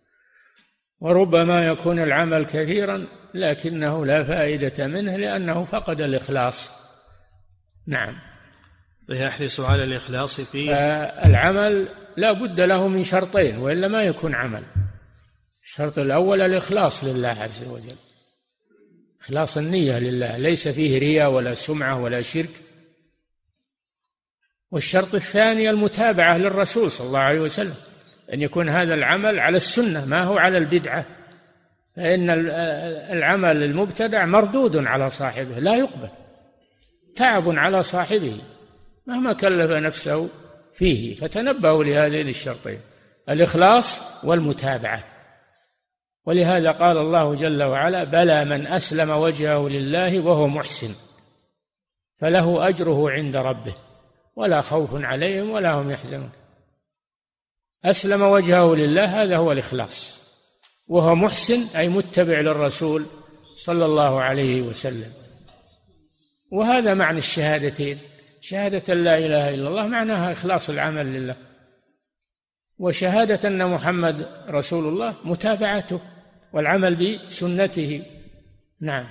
وربما يكون العمل كثيرا لكنه لا فائدة منه لأنه فقد الإخلاص. نعم. فيحرص على الإخلاص فيه. العمل لا بد له من شرطين وإلا ما يكون عمل. الشرط الأول الإخلاص لله عز وجل، إخلاص النية لله، ليس فيه رياء ولا سمعة ولا شرك. والشرط الثاني المتابعة للرسول صلى الله عليه وسلم، أن يكون هذا العمل على السنة ما هو على البدعة، فإن العمل المبتدع مردود على صاحبه لا يقبل، تعب على صاحبه مهما كلف نفسه فيه. فتنبهوا لهذين الشرطين، الإخلاص والمتابعة. ولهذا قال الله جل وعلا: بلى من أسلم وجهه لله وهو محسن فله أجره عند ربه ولا خوف عليهم ولا هم يحزنون. أسلم وجهه لله هذا هو الإخلاص، وهو محسن أي متبع للرسول صلى الله عليه وسلم. وهذا معنى الشهادتين، شهادة لا إله إلا الله معناها إخلاص العمل لله، وشهادة أن محمد رسول الله متابعته والعمل بسنته. نعم.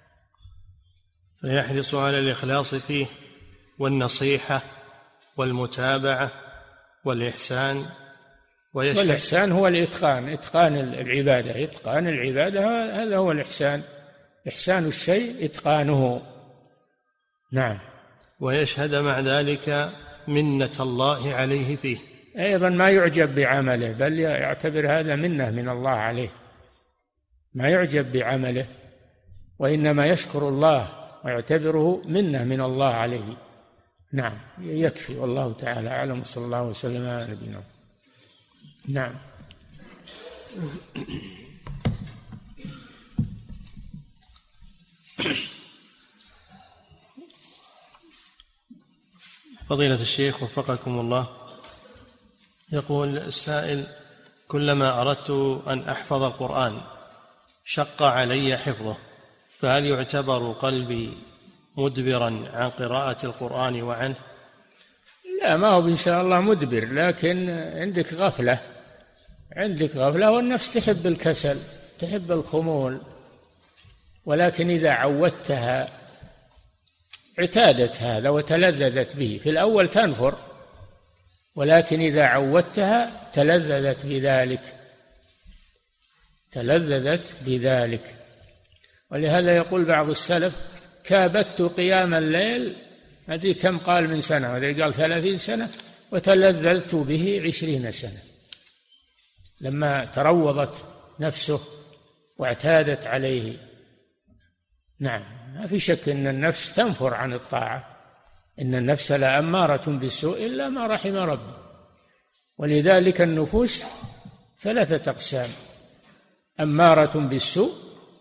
فيحرص على الإخلاص فيه والنصيحة والمتابعة والإحسان. والإحسان هو الإتقان، إتقان العبادة، إتقان العبادة هذا هو الإحسان، إحسان الشيء إتقانه. نعم. ويشهد مع ذلك منة الله عليه فيه، أيضا ما يعجب بعمله، بل يعتبر هذا منة من الله عليه، ما يعجب بعمله وإنما يشكر الله ويعتبره منة من الله عليه. نعم. يكفي، والله تعالى أعلم، صلى الله وسلم على نبينا. نعم. فضيلة الشيخ وفقكم الله، يقول السائل: كلما أردت أن أحفظ القرآن شق علي حفظه، فهل يعتبر قلبي مدبرا عن قراءة القرآن وعنه؟ لا، ما هو إن شاء الله مدبر، لكن عندك غفلة والنفس تحب الكسل، تحب الخمول، ولكن إذا عودتها اعتادت هذا وتلذذت به. في الأول تنفر، ولكن إذا عودتها تلذذت بذلك. ولهذا يقول بعض السلف: كابدت قيام الليل، ما أدري كم قال من سنة، وهذا قال 30 سنة، وتلذذت به 20 سنة، لما تروضت نفسه واعتادت عليه. نعم. ما في شك أن النفس تنفر عن الطاعة، إن النفس لأمارة بالسوء إلا ما رحم ربي. ولذلك النفوس 3 أقسام: أمارة بالسوء،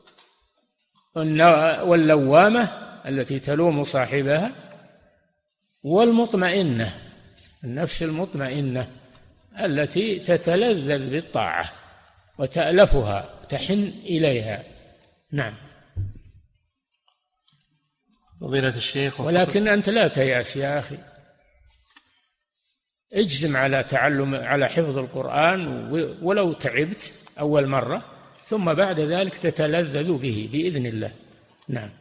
واللوامة التي تلوم صاحبها، والمطمئنة، النفس المطمئنة التي تتلذذ بالطاعة وتألفها تحن إليها. نعم. فضيلة الشيخ، ولكن أنت لا تيأس يا أخي، اجزم على حفظ القرآن ولو تعبت أول مرة، ثم بعد ذلك تتلذذ به بإذن الله. نعم.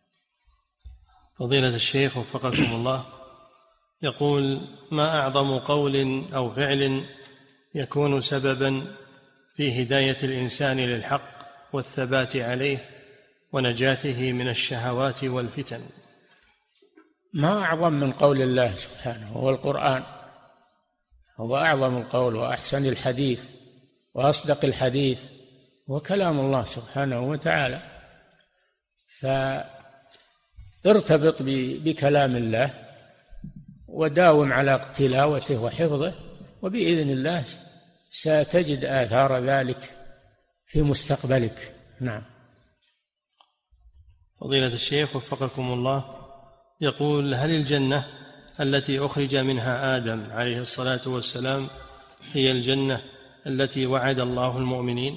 فضيلة الشيخ وفقكم الله، يقول: ما أعظم قول أو فعل يكون سببا في هداية الإنسان للحق والثبات عليه ونجاته من الشهوات والفتن؟ ما أعظم من قول الله سبحانه، هو القرآن، هو أعظم القول وأحسن الحديث وأصدق الحديث، وكلام الله سبحانه وتعالى. فارتبط بكلام الله وداوم على تلاوته وحفظه، وبإذن الله ستجد آثار ذلك في مستقبلك. نعم. فضيلة الشيخ وفقكم الله، يقول: هل الجنة التي أخرج منها آدم عليه الصلاة والسلام هي الجنة التي وعد الله المؤمنين؟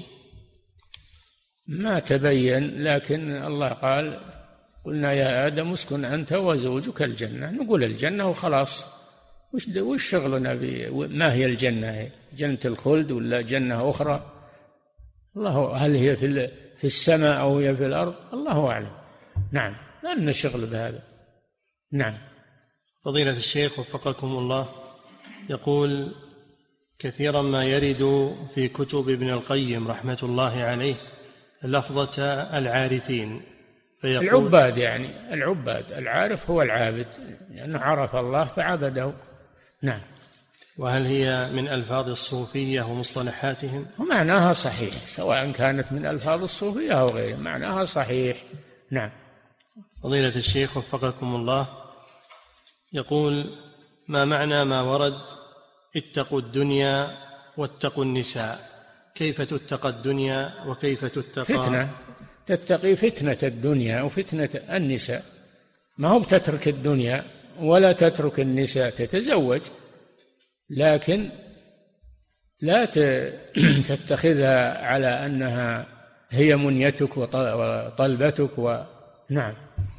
ما تبين، لكن الله قال: قلنا يا آدم اسكن أنت وزوجك الجنة. نقول الجنة وخلاص، وش شغلنا ما هي الجنة؟ هي جنة الخلد ولا جنة أخرى؟ الله، هل هي في السماء أو هي في الأرض؟ الله أعلم. نعم، ما لنا شغل بهذا. نعم. فضيلة الشيخ وفقكم الله، يقول: كثيرا ما يرد في كتب ابن القيم رحمة الله عليه لفظة العارفين، العباد، يعني العباد، العارف هو العابد، لأنه عرف الله فعبده. نعم. وهل هي من ألفاظ الصوفية ومصطلحاتهم؟ ومعناها صحيح، سواء كانت من ألفاظ الصوفية أو غيرها، معناها صحيح. نعم. فضيلة الشيخ وفقكم الله، يقول: ما معنى ما ورد: اتقوا الدنيا واتقوا النساء؟ كيف تتقى الدنيا وكيف تتقى؟ فتنة، تتقي فتنة الدنيا وفتنة النساء، ما هو بتترك الدنيا ولا تترك النساء، تتزوج، لكن لا تتخذها على أنها هي منيتك وطلبتك نعم.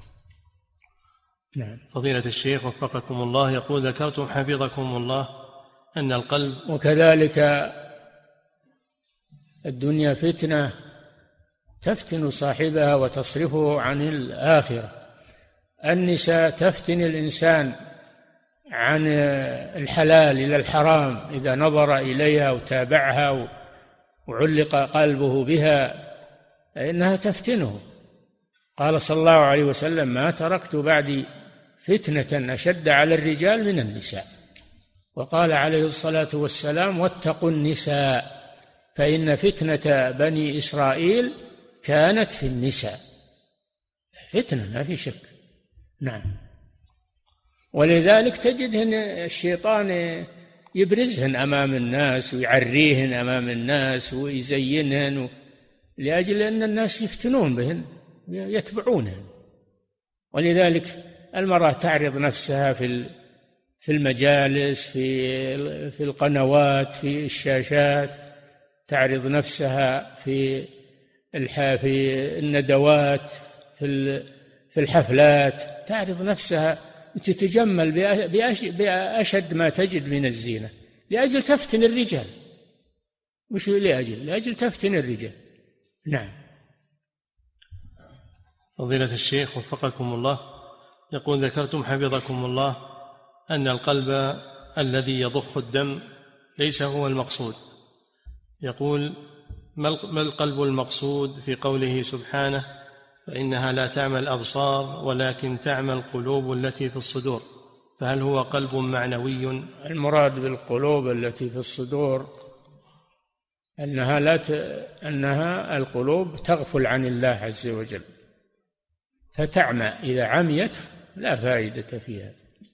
نعم. فضيلة الشيخ وفقكم الله، يقول: ذكرتم حفظكم الله أن القلب، وكذلك الدنيا فتنة تفتن صاحبها وتصرفه عن الآخرة. النساء تفتن الإنسان عن الحلال إلى الحرام إذا نظر إليها وتابعها وعلق قلبه بها، فإنها تفتنه. قال صلى الله عليه وسلم: ما تركت بعدي فتنة أشد على الرجال من النساء. وقال عليه الصلاة والسلام: واتقوا النساء فإن فتنة بني إسرائيل كانت في النساء. فتنة ما في شك. نعم. ولذلك تجدهن الشيطان يبرزهن أمام الناس ويعريهن أمام الناس ويزينهن، لأجل أن الناس يفتنون بهن يتبعونهن. ولذلك المرأة تعرض نفسها في المجالس، في القنوات، في الشاشات، تعرض نفسها في الندوات، في الحفلات، تعرض نفسها تتجمل بأشد ما تجد من الزينة لأجل تفتن الرجال. مش لأجل تفتن الرجال. نعم. فضيلة الشيخ وفقكم الله، يقول: ذكرتم حفظكم الله أن القلب الذي يضخ الدم ليس هو المقصود. يقول: ما القلب المقصود في قوله سبحانه: فإنها لا تعمى الأبصار ولكن تعمى القلوب التي في الصدور؟ فهل هو قلب معنوي؟ المراد بالقلوب التي في الصدور أنها القلوب تغفل عن الله عز وجل فتعمى، إذا عميت لا فائدة فيها.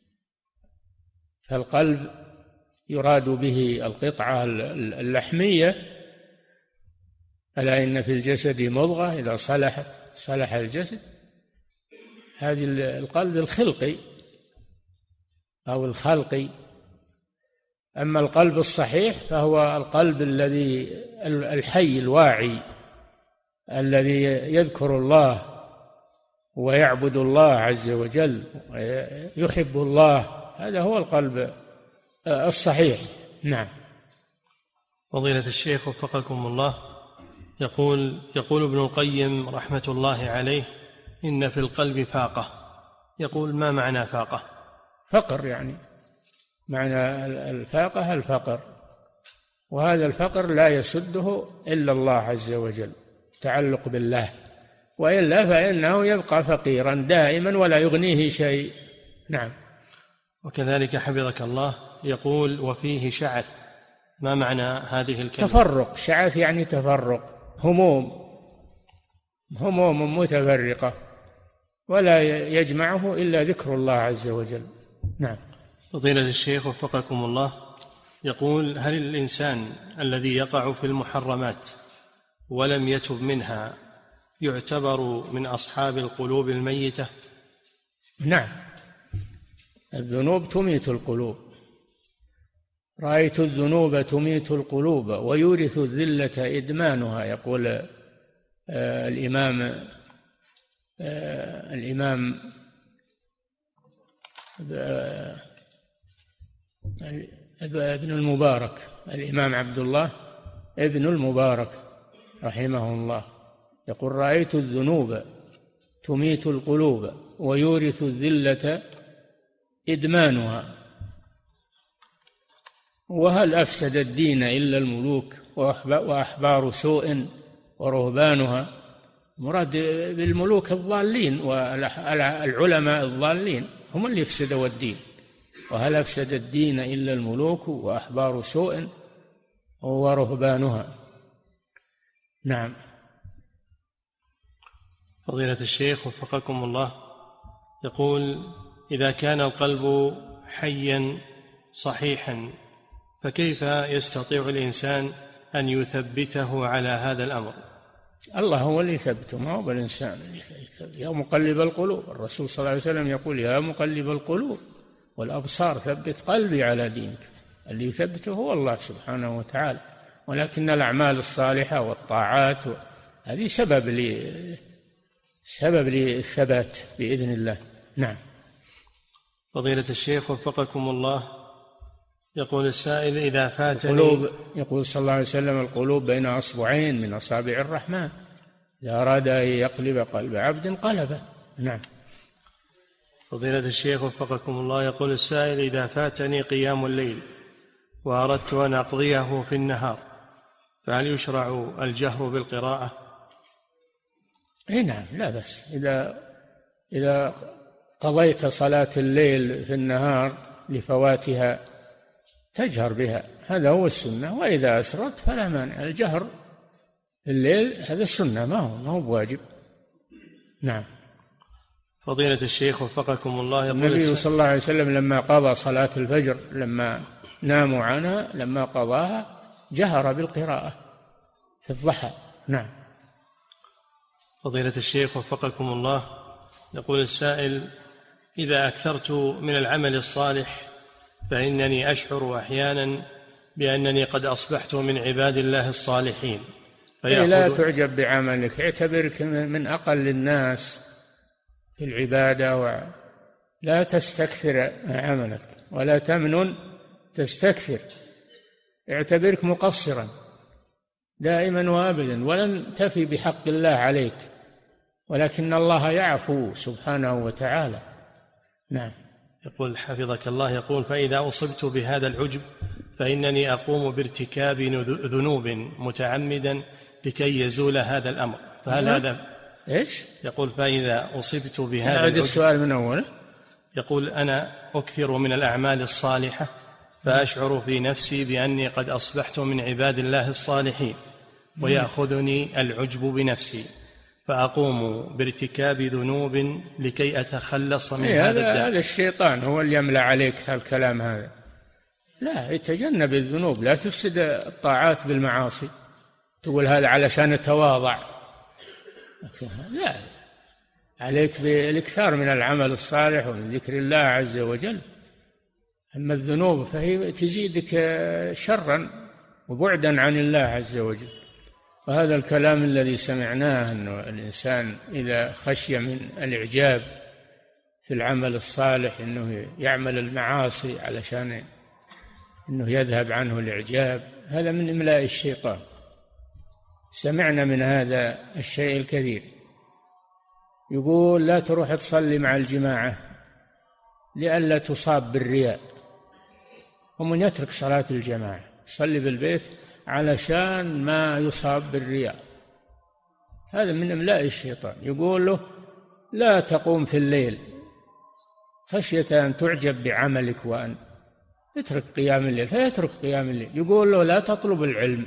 فالقلب يراد به القطعة اللحمية: ألا إن في الجسد مضغة إذا صلحت صلح الجسد. هذه القلب الخلقي أو الخلقي. أما القلب الصحيح فهو القلب الحي الواعي الذي يذكر الله ويعبد الله عز وجل ويحب الله. هذا هو القلب الصحيح. نعم. فضيلة الشيخ وفقكم الله، يقول ابن القيم رحمة الله عليه: إن في القلب فاقة. يقول: ما معنى فاقة؟ فقر، يعني معنى الفاقة الفقر، وهذا الفقر لا يسده إلا الله عز وجل، تعلق بالله، وإلا فإنه يبقى فقيرا دائما ولا يغنيه شيء. نعم. وكذلك حفظك الله يقول: وفيه شعث. ما معنى هذه الكلمة؟ تفرق. شعث يعني تفرق، هموم متفرقة ولا يجمعه إلا ذكر الله عز وجل. نعم. فضيلة الشيخ وفقكم الله، يقول: هل الإنسان الذي يقع في المحرمات ولم يتب منها يعتبر من أصحاب القلوب الميتة؟ نعم، الذنوب تميت القلوب. رأيت الذنوب تميت القلوب ويورث الذلة إدمانها، يقول الإمام ابن المبارك، الإمام عبد الله ابن المبارك رحمه الله، يقول: رأيت الذنوب تميت القلوب ويورث الذلة إدمانها. وهل أفسد الدين إلا الملوك وأحبار سوء ورهبانها؟ مراد بالملوك الضالين والعلماء الضالين هم اللي يفسدوا الدين. وهل أفسد الدين إلا الملوك وأحبار سوء ورهبانها؟ نعم. فضيلة الشيخ وفقكم الله، يقول: إذا كان القلب حيا صحيحا فكيف يستطيع الإنسان أن يثبته على هذا الأمر؟ الله هو اللي يثبته، ما هو بالإنسان اللي يثبت. يا مقلب القلوب، الرسول صلى الله عليه وسلم يقول: يا مقلب القلوب والأبصار ثبت قلبي على دينك. اللي يثبته هو الله سبحانه وتعالى، ولكن الأعمال الصالحة والطاعات هذه سبب للثبات بإذن الله. نعم. فضيلة الشيخ وفقكم الله، يقول السائل: إذا فاتني، يقول صلى الله عليه وسلم: القلوب بين أصبعين من أصابع الرحمن، إذا أراد أن يقلب قلب عبد قلبه. نعم. فضيلة الشيخ وفقكم الله، يقول السائل: إذا فاتني قيام الليل وأردت أن أقضيه في النهار فهل يشرع الجهر بالقراءة؟ نعم، لا بأس. إذا قضيت صلاة الليل في النهار لفواتها تجهر بها، هذا هو السنة. وإذا أسرت فلا مانع. الجهر في الليل هذا السنة، ما هو بواجب. نعم. فضيلة الشيخ وفقكم الله، يقول النبي صلى الله عليه وسلم لما قضى صلاة الفجر، لما ناموا عنها، لما قضاها جهر بالقراءة في الضحى. نعم. فضيلة الشيخ وفقكم الله، يقول السائل: إذا أكثرت من العمل الصالح فإنني أشعر أحيانا بأنني قد أصبحت من عباد الله الصالحين. لا تعجب بعملك، اعتبرك من أقل الناس في العبادة، ولا تستكثر عملك ولا تمنن تستكثر. اعتبرك مقصرا دائما وابدا، ولن تفي بحق الله عليك، ولكن الله يعفو سبحانه وتعالى. نعم. يقول حفظك الله، يقول: فإذا أصبت بهذا العجب فإنني أقوم بارتكاب ذنوب متعمدا لكي يزول هذا الأمر، فهل هذا إيش؟ يقول: فإذا أصبت بهذا العجب. السؤال من أوله. يقول: أنا أكثر من الأعمال الصالحة فأشعر في نفسي بأني قد أصبحت من عباد الله الصالحين، ويأخذني العجب بنفسي، فأقوم بارتكاب ذنوب لكي أتخلص من هذا الداء. هذا الشيطان هو اللي يملأ عليك هالكلام هذا. لا، يتجنب الذنوب، لا تفسد الطاعات بالمعاصي. تقول هذا علشان أتواضع، لا، عليك بالإكثار من العمل الصالح ومن ذكر الله عز وجل. أما الذنوب فهي تزيدك شرا وبعدا عن الله عز وجل. وهذا الكلام الذي سمعناه أنه الإنسان إذا خشي من الإعجاب في العمل الصالح أنه يعمل المعاصي علشان أنه يذهب عنه الإعجاب، هذا من إملاء الشيطان. سمعنا من هذا الشيء الكثير. يقول: لا تروح تصلي مع الجماعة لئلا تصاب بالرياء، ومن يترك صلاة الجماعة يصلي بالبيت علشان ما يصاب بالرياء، هذا من إملاء الشيطان. يقول له: لا تقوم في الليل خشية أن تعجب بعملك وأن اترك قيام الليل، فيترك قيام الليل. يقول له: لا تطلب العلم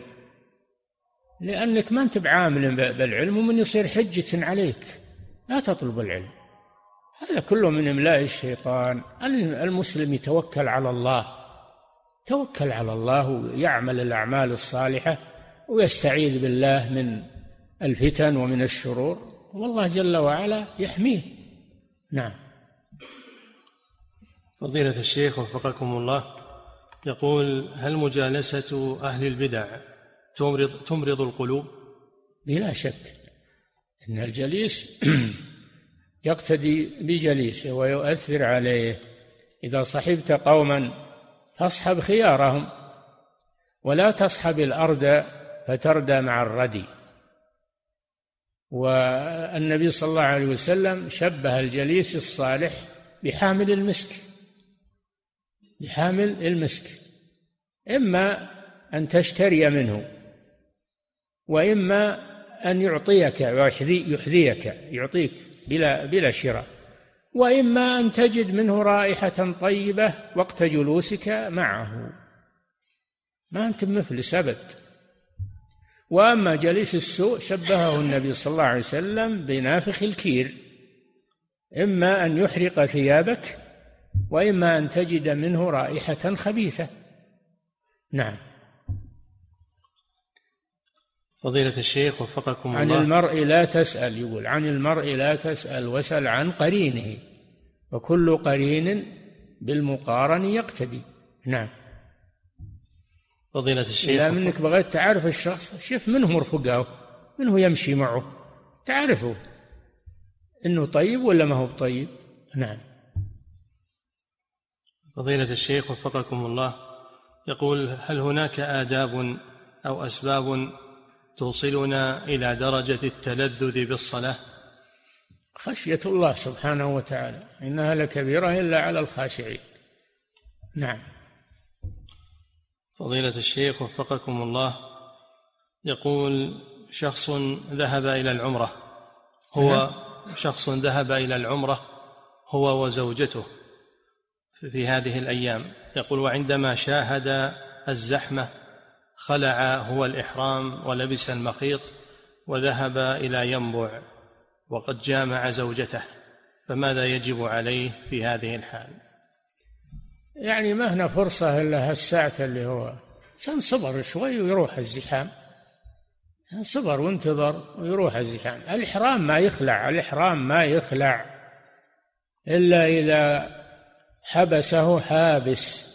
لأنك ما أنت بعامل بالعلم ومن يصير حجة عليك، لا تطلب العلم، هذا كله من إملاء الشيطان. المسلم يتوكل على الله، توكل على الله ويعمل الأعمال الصالحة ويستعيذ بالله من الفتن ومن الشرور، والله جل وعلا يحميه. نعم. فضيلة الشيخ وفقكم الله، يقول: هل مجالسة أهل البدع تمرض القلوب؟ بلا شك إن الجليس يقتدي بجليسه ويؤثر عليه. إذا صحبت قوما فاصحب خيارهم، ولا تصحب الأرض فتردى مع الردي. والنبي صلى الله عليه وسلم شبه الجليس الصالح بحامل المسك، بحامل المسك، إما أن تشتري منه، وإما أن يعطيك يحذيك، يعطيك بلا شراء، وإما أن تجد منه رائحة طيبة وقت جلوسك معه، ما أنت مفلس أبد. وأما جليس السوء شبهه النبي صلى الله عليه وسلم بنافخ الكير، إما أن يحرق ثيابك وإما أن تجد منه رائحة خبيثة. نعم. فضيلة الشيخ وفقكم الله، عن المرء لا تسأل، يقول: عن المرء لا تسأل وسل عن قرينه، وكل قرين بالمقارن يقتدي. نعم. فضيلة الشيخ، إذا منك بغيت تعرف الشخص شوف منه مرفقه، منه يمشي معه، تعرفه إنه طيب ولا ما هو طيب. نعم. فضيلة الشيخ وفقكم الله، يقول: هل هناك آداب أو أسباب توصلنا إلى درجة التلذذ بالصلاة؟ خشية الله سبحانه وتعالى، إنها لكبيرة إلا على الخاشعين. نعم. فضيلة الشيخ وفقكم الله، يقول: شخص ذهب إلى العمرة، هو وزوجته في هذه الأيام، يقول: وعندما شاهد الزحمة خلع هو الإحرام ولبس المخيط وذهب إلى ينبع وقد جامع زوجته، فماذا يجب عليه في هذه الحال؟ يعني ما هنا فرصة إلا هالساعة اللي هو صبر شوي ويروح الزحام، صبر وانتظر ويروح الزحام. الإحرام ما يخلع إلا إذا حبسه حابس،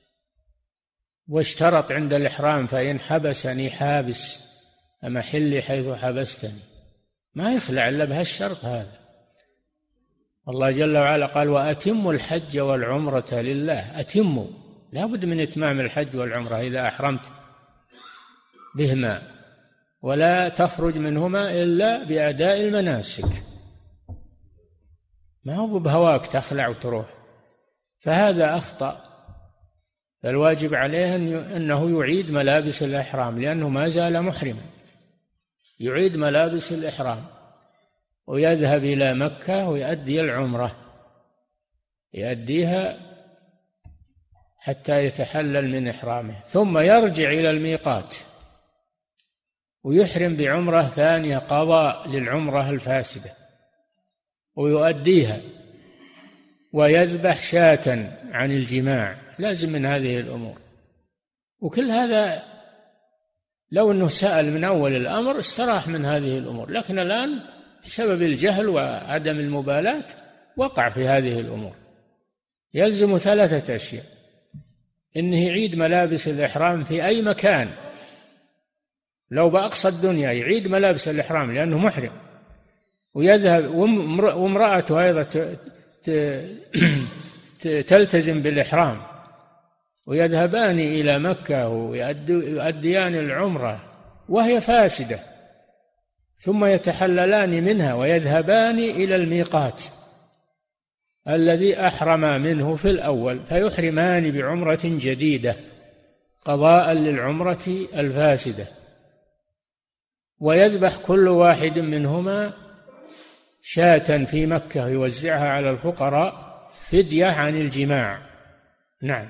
واشترط عند الإحرام: فإن حبسني حابس أمحلي حيث حبستني. ما يخلع إلا بهالشرط هذا. الله جل وعلا قال: وأتموا الحج والعمرة لله. أتموا، لا بد من إتمام الحج والعمرة إذا أحرمت بهما، ولا تخرج منهما إلا بأداء المناسك، ما هو بهواك تخلع وتروح، فهذا أخطأ. فالواجب عليه أنه يعيد ملابس الإحرام، لأنه ما زال محرما، يعيد ملابس الإحرام ويذهب إلى مكة ويؤدي العمرة، يؤديها حتى يتحلل من إحرامه، ثم يرجع إلى الميقات ويحرم بعمرة ثانية قضاء للعمرة الفاسدة ويؤديها، ويذبح شاة عن الجماع، لازم من هذه الأمور. وكل هذا لو أنه سأل من أول الأمر استراح من هذه الأمور، لكن الآن بسبب الجهل وعدم المبالاة وقع في هذه الأمور. يلزم 3 أشياء: إنه يعيد ملابس الإحرام في أي مكان، لو بأقصى الدنيا يعيد ملابس الإحرام لأنه محرم، ويذهب، وامرأته أيضا تلتزم بالإحرام، ويذهبان إلى مكة ويؤديان العمرة وهي فاسدة، ثم يتحللان منها ويذهبان إلى الميقات الذي أحرما منه في الأول، فيحرمان بعمرة جديدة قضاء للعمرة الفاسدة، ويذبح كل واحد منهما شاة في مكة يوزعها على الفقراء فدية عن الجماع. نعم.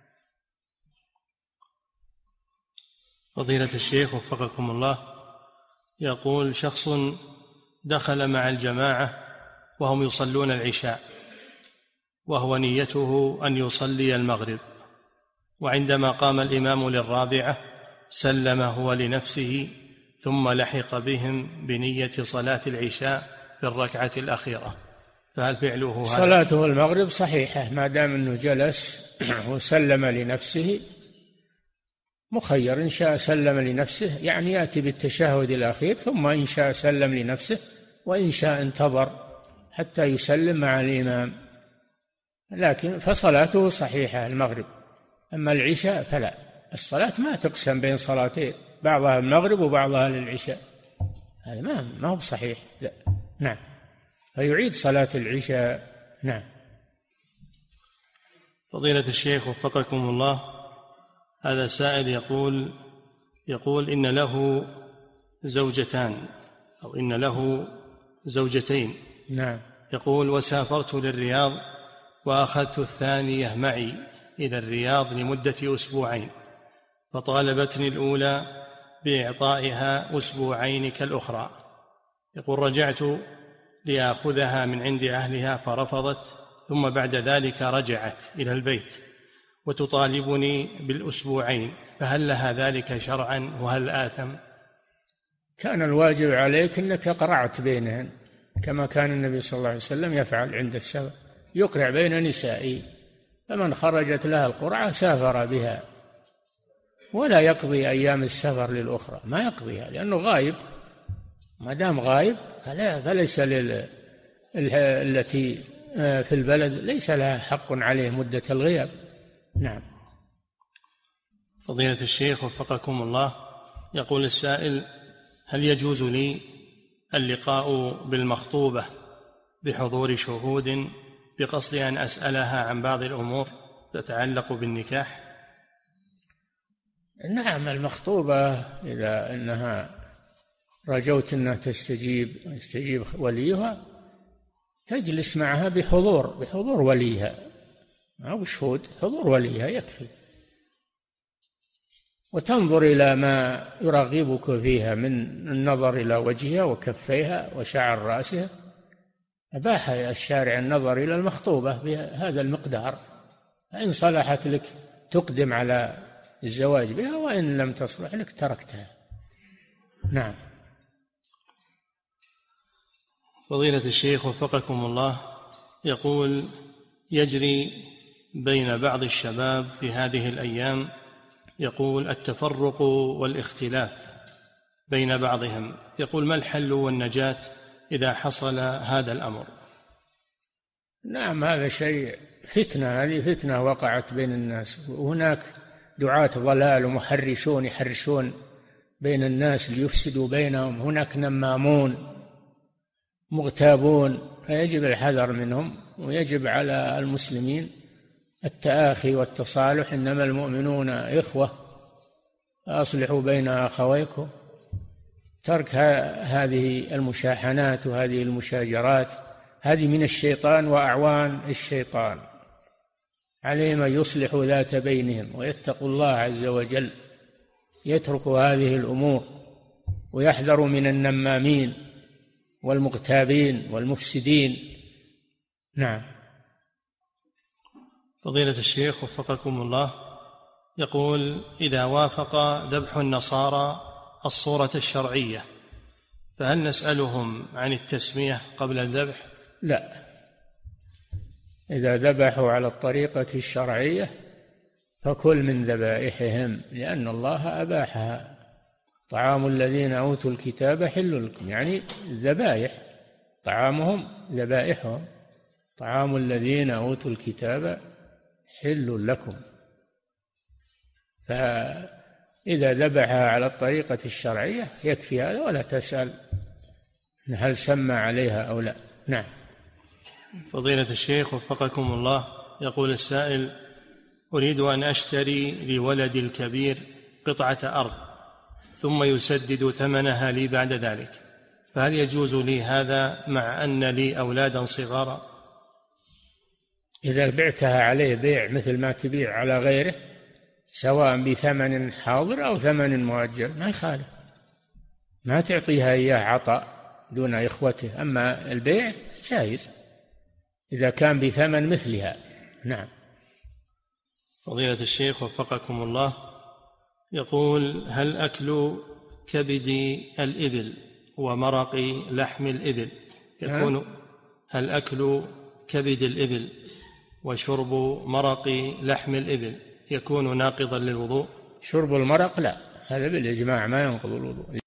فضيلة الشيخ وفقكم الله، يقول: شخص دخل مع الجماعة وهم يصلون العشاء، وهو نيته أن يصلي المغرب، وعندما قام الإمام للرابعة سلم هو لنفسه ثم لحق بهم بنية صلاة العشاء في الركعة الأخيرة، فهل فعله هذا؟ صلاته المغرب صحيحة ما دام أنه جلس وسلم لنفسه، مخير، إن شاء سلم لنفسه يعني يأتي بالتشهد الأخير، ثم إن شاء سلم لنفسه، وإن شاء انتظر حتى يسلم مع الإمام، لكن فصلاته صحيحة المغرب. أما العشاء فلا، الصلاة ما تقسم بين صلاتين، بعضها المغرب وبعضها للعشاء، هذا ما هو صحيح. لا. نعم، فيعيد صلاة العشاء. نعم. فضيلة الشيخ وفقكم الله، هذا سائل يقول إن له زوجتان أو إن له زوجتين. نعم. يقول: وسافرت للرياض وأخذت الثانية معي إلى الرياض لمدة 2 أسبوعين، فطالبتني الأولى بإعطائها 2 أسبوعين كالأخرى. يقول: رجعت لآخذها من عند أهلها فرفضت، ثم بعد ذلك رجعت إلى البيت وتطالبني بال2 فهل لها ذلك شرعا وهل آثم؟ كان الواجب عليك أنك قرعت بينهن كما كان النبي صلى الله عليه وسلم يفعل عند السفر، يقرع بين نسائه، فمن خرجت لها القرعة سافر بها، ولا يقضي أيام السفر للأخرى، ما يقضيها لأنه غايب، ما دام غايب فليس التي في البلد ليس لها حق عليه مدة الغياب. نعم. فضيلة الشيخ وفقكم الله، يقول السائل: هل يجوز لي اللقاء بالمخطوبة بحضور شهود بقصد أن أسألها عن بعض الأمور تتعلق بالنكاح؟ نعم، المخطوبة إذا أنها رجوت أنها يستجيب وليها، تجلس معها بحضور وليها، أو شهود، حضور وليها يكفي، وتنظر إلى ما يرغبك فيها من النظر إلى وجهها وكفيها وشعر رأسها. أباح الشارع النظر إلى المخطوبة بهذا المقدار، فإن صلحت لك تقدم على الزواج بها، وإن لم تصلح لك تركتها. نعم. فضيلة الشيخ وفقكم الله، يقول: يجري بين بعض الشباب في هذه الأيام يقول التفرق والاختلاف بين بعضهم، يقول: ما الحل والنجاة إذا حصل هذا الأمر؟ نعم، هذا شيء فتنة، هذه فتنة وقعت بين الناس، وهناك دعاة ضلال ومحرشون يحرشون بين الناس ليفسدوا بينهم، هناك نمامون مغتابون، فيجب الحذر منهم، ويجب على المسلمين التآخي والتصالح، إنما المؤمنون إخوة فأصلحوا بين أخويكم. ترك هذه المشاحنات وهذه المشاجرات هذه من الشيطان وأعوان الشيطان، عليهم أن يصلحوا ذات بينهم ويتقوا الله عز وجل، يتركوا هذه الأمور ويحذروا من النمامين والمغتابين والمفسدين. نعم. فضيلة الشيخ وفقكم الله، يقول: إذا وافق ذبح النصارى الصورة الشرعية فهل نسألهم عن التسمية قبل الذبح؟ لا، إذا ذبحوا على الطريقة الشرعية فكل من ذبائحهم، لأن الله أباحها. طعام الذين أوتوا الكتاب حل لكم، يعني الذبائح، طعامهم ذبائحهم، طعام الذين أوتوا الكتاب حل لكم. فإذا ذبحها على الطريقة الشرعية يكفي هذا، ولا تسأل هل سمى عليها أو لا. نعم. فضيلة الشيخ وفقكم الله، يقول السائل: أريد أن أشتري لولدي الكبير قطعة أرض ثم يسدد ثمنها لي بعد ذلك، فهل يجوز لي هذا مع أن لي أولادا صغارا؟ إذا بعتها عليه بيع مثل ما تبيع على غيره، سواء بثمن حاضر أو ثمن مؤجل، ما يخالف، ما تعطيها إياه عطاء، دون إخوته. أما البيع جائز إذا كان بثمن مثلها. نعم. فضيلة الشيخ وفقكم الله، يقول: هل أكل كبد الإبل ومرق لحم الإبل يكون هل أكل كبد الإبل وشرب مرق لحم الإبل يكون ناقضا للوضوء؟ شرب المرق لا، هذا بالإجماع ما ينقض الوضوء.